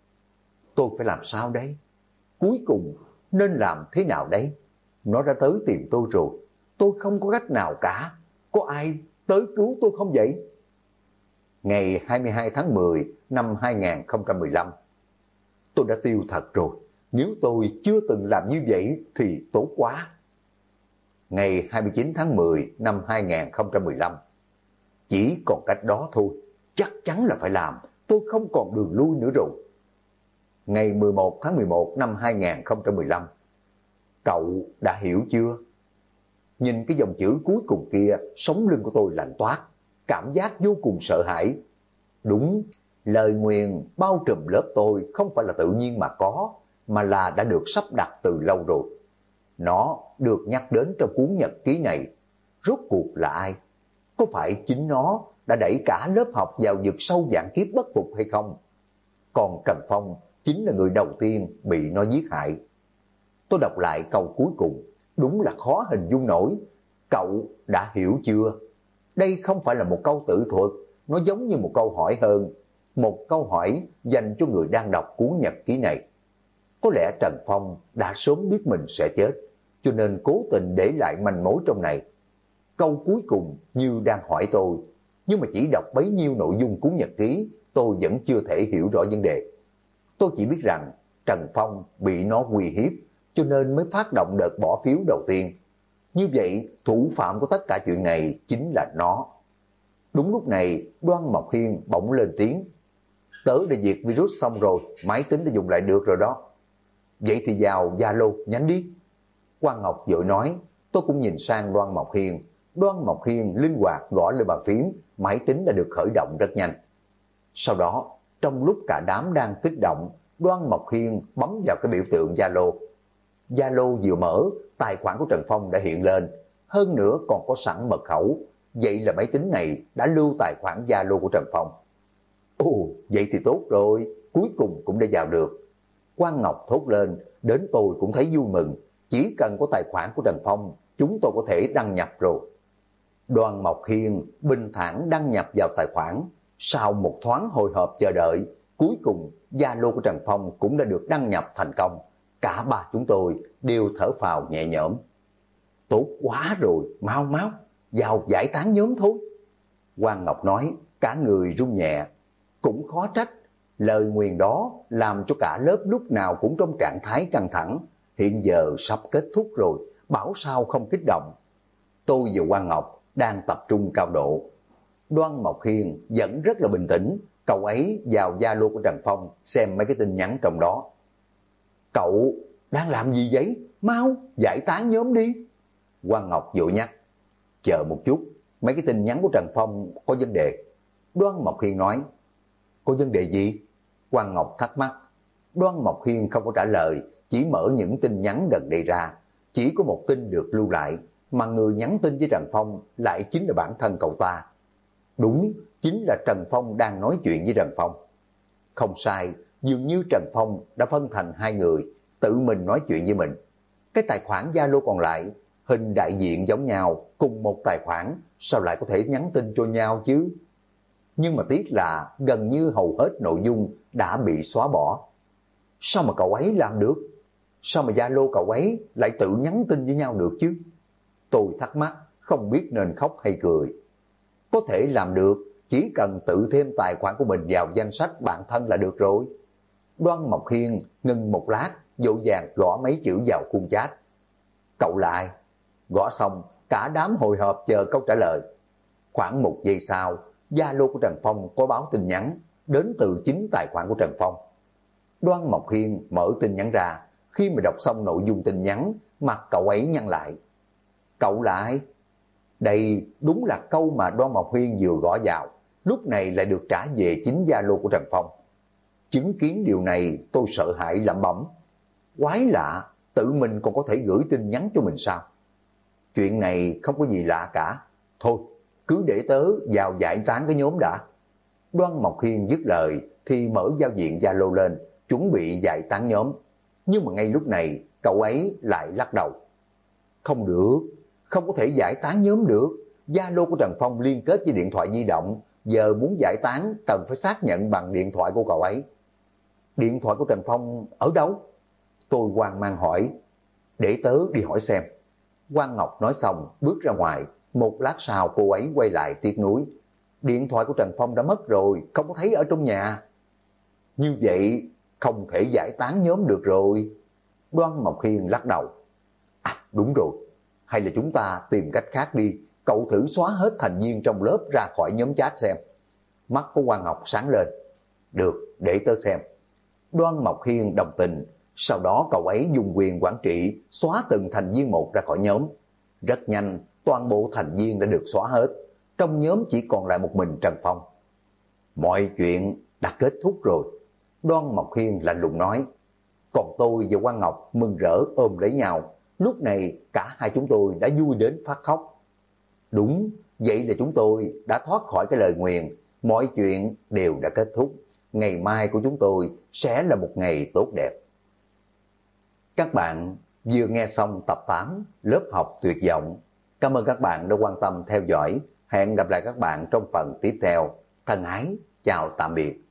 Tôi phải làm sao đấy? Cuối cùng nên làm thế nào đấy? Nó đã tới tìm tôi rồi. Tôi không có cách nào cả. Có ai tới cứu tôi không vậy? Ngày 22 tháng 10 năm 2015. Tôi đã tiêu thật rồi. Nếu tôi chưa từng làm như vậy thì tốt quá. Ngày 29 tháng 10 năm 2015. Chỉ còn cách đó thôi. Chắc chắn là phải làm. Tôi không còn đường lui nữa rồi. Ngày 11 tháng 11 năm 2015. Cậu đã hiểu chưa? Nhìn cái dòng chữ cuối cùng kia, sống lưng của tôi lạnh toát, cảm giác vô cùng sợ hãi. Đúng, lời nguyền bao trùm lớp tôi không phải là tự nhiên mà có, mà là đã được sắp đặt từ lâu rồi. Nó được nhắc đến trong cuốn nhật ký này. Rốt cuộc là ai? Có phải chính nó đã đẩy cả lớp học vào vực sâu vạn kiếp bất phục hay không? Còn Trần Phong chính là người đầu tiên bị nó giết hại. Tôi đọc lại câu cuối cùng, đúng là khó hình dung nổi. Cậu đã hiểu chưa? Đây không phải là một câu tự thuật, nó giống như một câu hỏi hơn, một câu hỏi dành cho người đang đọc cuốn nhật ký này. Có lẽ Trần Phong đã sớm biết mình sẽ chết, cho nên cố tình để lại manh mối trong này. Câu cuối cùng như đang hỏi tôi, nhưng mà chỉ đọc bấy nhiêu nội dung cuốn nhật ký, tôi vẫn chưa thể hiểu rõ vấn đề. Tôi chỉ biết rằng Trần Phong bị nó uy hiếp, cho nên mới phát động đợt bỏ phiếu đầu tiên. Như vậy, thủ phạm của tất cả chuyện này chính là nó. Đúng lúc này, Đoan Mộc Hiên bỗng lên tiếng. Tớ đã diệt virus xong rồi, máy tính đã dùng lại được rồi đó. Vậy thì vào Zalo nhắn đi. Quang Ngọc vội nói. Tôi cũng nhìn sang Đoan Mộc Hiên. Đoan Mộc Hiên linh hoạt gõ lên bàn phím, máy tính đã được khởi động rất nhanh. Sau đó, trong lúc cả đám đang kích động, Đoan Mộc Hiên bấm vào cái biểu tượng Zalo. Zalo vừa mở, tài khoản của Trần Phong đã hiện lên, hơn nữa còn có sẵn mật khẩu. Vậy là máy tính này đã lưu tài khoản Zalo của Trần Phong. Ồ, vậy thì tốt rồi, cuối cùng cũng đã vào được. Quang Ngọc thốt lên, đến tôi cũng thấy vui mừng, chỉ cần có tài khoản của Trần Phong, chúng tôi có thể đăng nhập rồi. Đoan Mộc Hiên bình thản đăng nhập vào tài khoản, sau một thoáng hồi hộp chờ đợi, cuối cùng Zalo của Trần Phong cũng đã được đăng nhập thành công. Cả ba chúng tôi đều thở phào nhẹ nhõm. Tốt quá rồi, mau mau, vào giải tán nhóm thôi. Quang Ngọc nói, cả người run nhẹ. Cũng khó trách, lời nguyền đó làm cho cả lớp lúc nào cũng trong trạng thái căng thẳng. Hiện giờ sắp kết thúc rồi, bảo sao không kích động. Tôi và Quang Ngọc đang tập trung cao độ. Đoan Mộc Hiên vẫn rất là bình tĩnh, cậu ấy vào Zalo của Trần Phong xem mấy cái tin nhắn trong đó. Cậu đang làm gì vậy? Mau, giải tán nhóm đi. Quang Ngọc vội nhắc. Chờ một chút, mấy cái tin nhắn của Trần Phong có vấn đề. Đoan Mộc Hiên nói. Có vấn đề gì? Quang Ngọc thắc mắc. Đoan Mộc Hiên không có trả lời, chỉ mở những tin nhắn gần đây ra. Chỉ có một tin được lưu lại, mà người nhắn tin với Trần Phong lại chính là bản thân cậu ta. Đúng, chính là Trần Phong đang nói chuyện với Trần Phong. Không sai, dường như Trần Phong đã phân thành hai người, tự mình nói chuyện với mình. Cái tài khoản Zalo còn lại, hình đại diện giống nhau, cùng một tài khoản, sao lại có thể nhắn tin cho nhau chứ? Nhưng mà tiếc là gần như hầu hết nội dung đã bị xóa bỏ. Sao mà cậu ấy làm được? Sao mà Zalo cậu ấy lại tự nhắn tin với nhau được chứ? Tôi thắc mắc, không biết nên khóc hay cười. Có thể làm được, chỉ cần tự thêm tài khoản của mình vào danh sách bạn thân là được rồi. Đoan Mộc Hiên ngừng một lát, vội vàng gõ mấy chữ vào khung chat. Cậu lại. Gõ xong, cả đám hồi hộp chờ câu trả lời. Khoảng 1 giây sau, Zalo của Trần Phong có báo tin nhắn đến từ chính tài khoản của Trần Phong. Đoan Mộc Hiên mở tin nhắn ra, khi mà đọc xong nội dung tin nhắn, mặt cậu ấy nhăn lại. Cậu lại. Đây đúng là câu mà Đoan Mộc Hiên vừa gõ vào, lúc này lại được trả về chính Zalo của Trần Phong. Chứng kiến điều này tôi sợ hãi lẩm bẩm. Quái lạ, tự mình còn có thể gửi tin nhắn cho mình sao? Chuyện này không có gì lạ cả. Thôi, cứ để tớ vào giải tán cái nhóm đã. Đoan Mộc Hiên dứt lời thì mở giao diện Zalo lên, chuẩn bị giải tán nhóm. Nhưng mà ngay lúc này, cậu ấy lại lắc đầu. Không được, không có thể giải tán nhóm được. Zalo của Trần Phong liên kết với điện thoại di động, giờ muốn giải tán cần phải xác nhận bằng điện thoại của cậu ấy. Điện thoại của Trần Phong ở đâu? Tôi hoang mang hỏi. Để tớ đi hỏi xem. Quang Ngọc nói xong bước ra ngoài. Một lát sau cô ấy quay lại tiếc nuối. Điện thoại của Trần Phong đã mất rồi, không có thấy ở trong nhà. Như vậy không thể giải tán nhóm được rồi. Đoan Mộc Hiên lắc đầu. À đúng rồi, hay là chúng ta tìm cách khác đi. Cậu thử xóa hết thành viên trong lớp ra khỏi nhóm chat xem. Mắt của Quang Ngọc sáng lên. Được, để tớ xem. Đoan Mộc Hiên đồng tình. Sau đó cậu ấy dùng quyền quản trị xóa từng thành viên một ra khỏi nhóm. Rất nhanh, toàn bộ thành viên đã được xóa hết. Trong nhóm chỉ còn lại một mình Trần Phong. Mọi chuyện đã kết thúc rồi. Đoan Mộc Hiên lạnh lùng nói. Còn tôi và Quang Ngọc mừng rỡ ôm lấy nhau. Lúc này cả hai chúng tôi đã vui đến phát khóc. Đúng, vậy là chúng tôi đã thoát khỏi cái lời nguyền. Mọi chuyện đều đã kết thúc. Ngày mai của chúng tôi sẽ là một ngày tốt đẹp. Các bạn vừa nghe xong tập 8 lớp học tuyệt vọng. Cảm ơn các bạn đã quan tâm theo dõi. Hẹn gặp lại các bạn trong phần tiếp theo. thân ái, chào tạm biệt.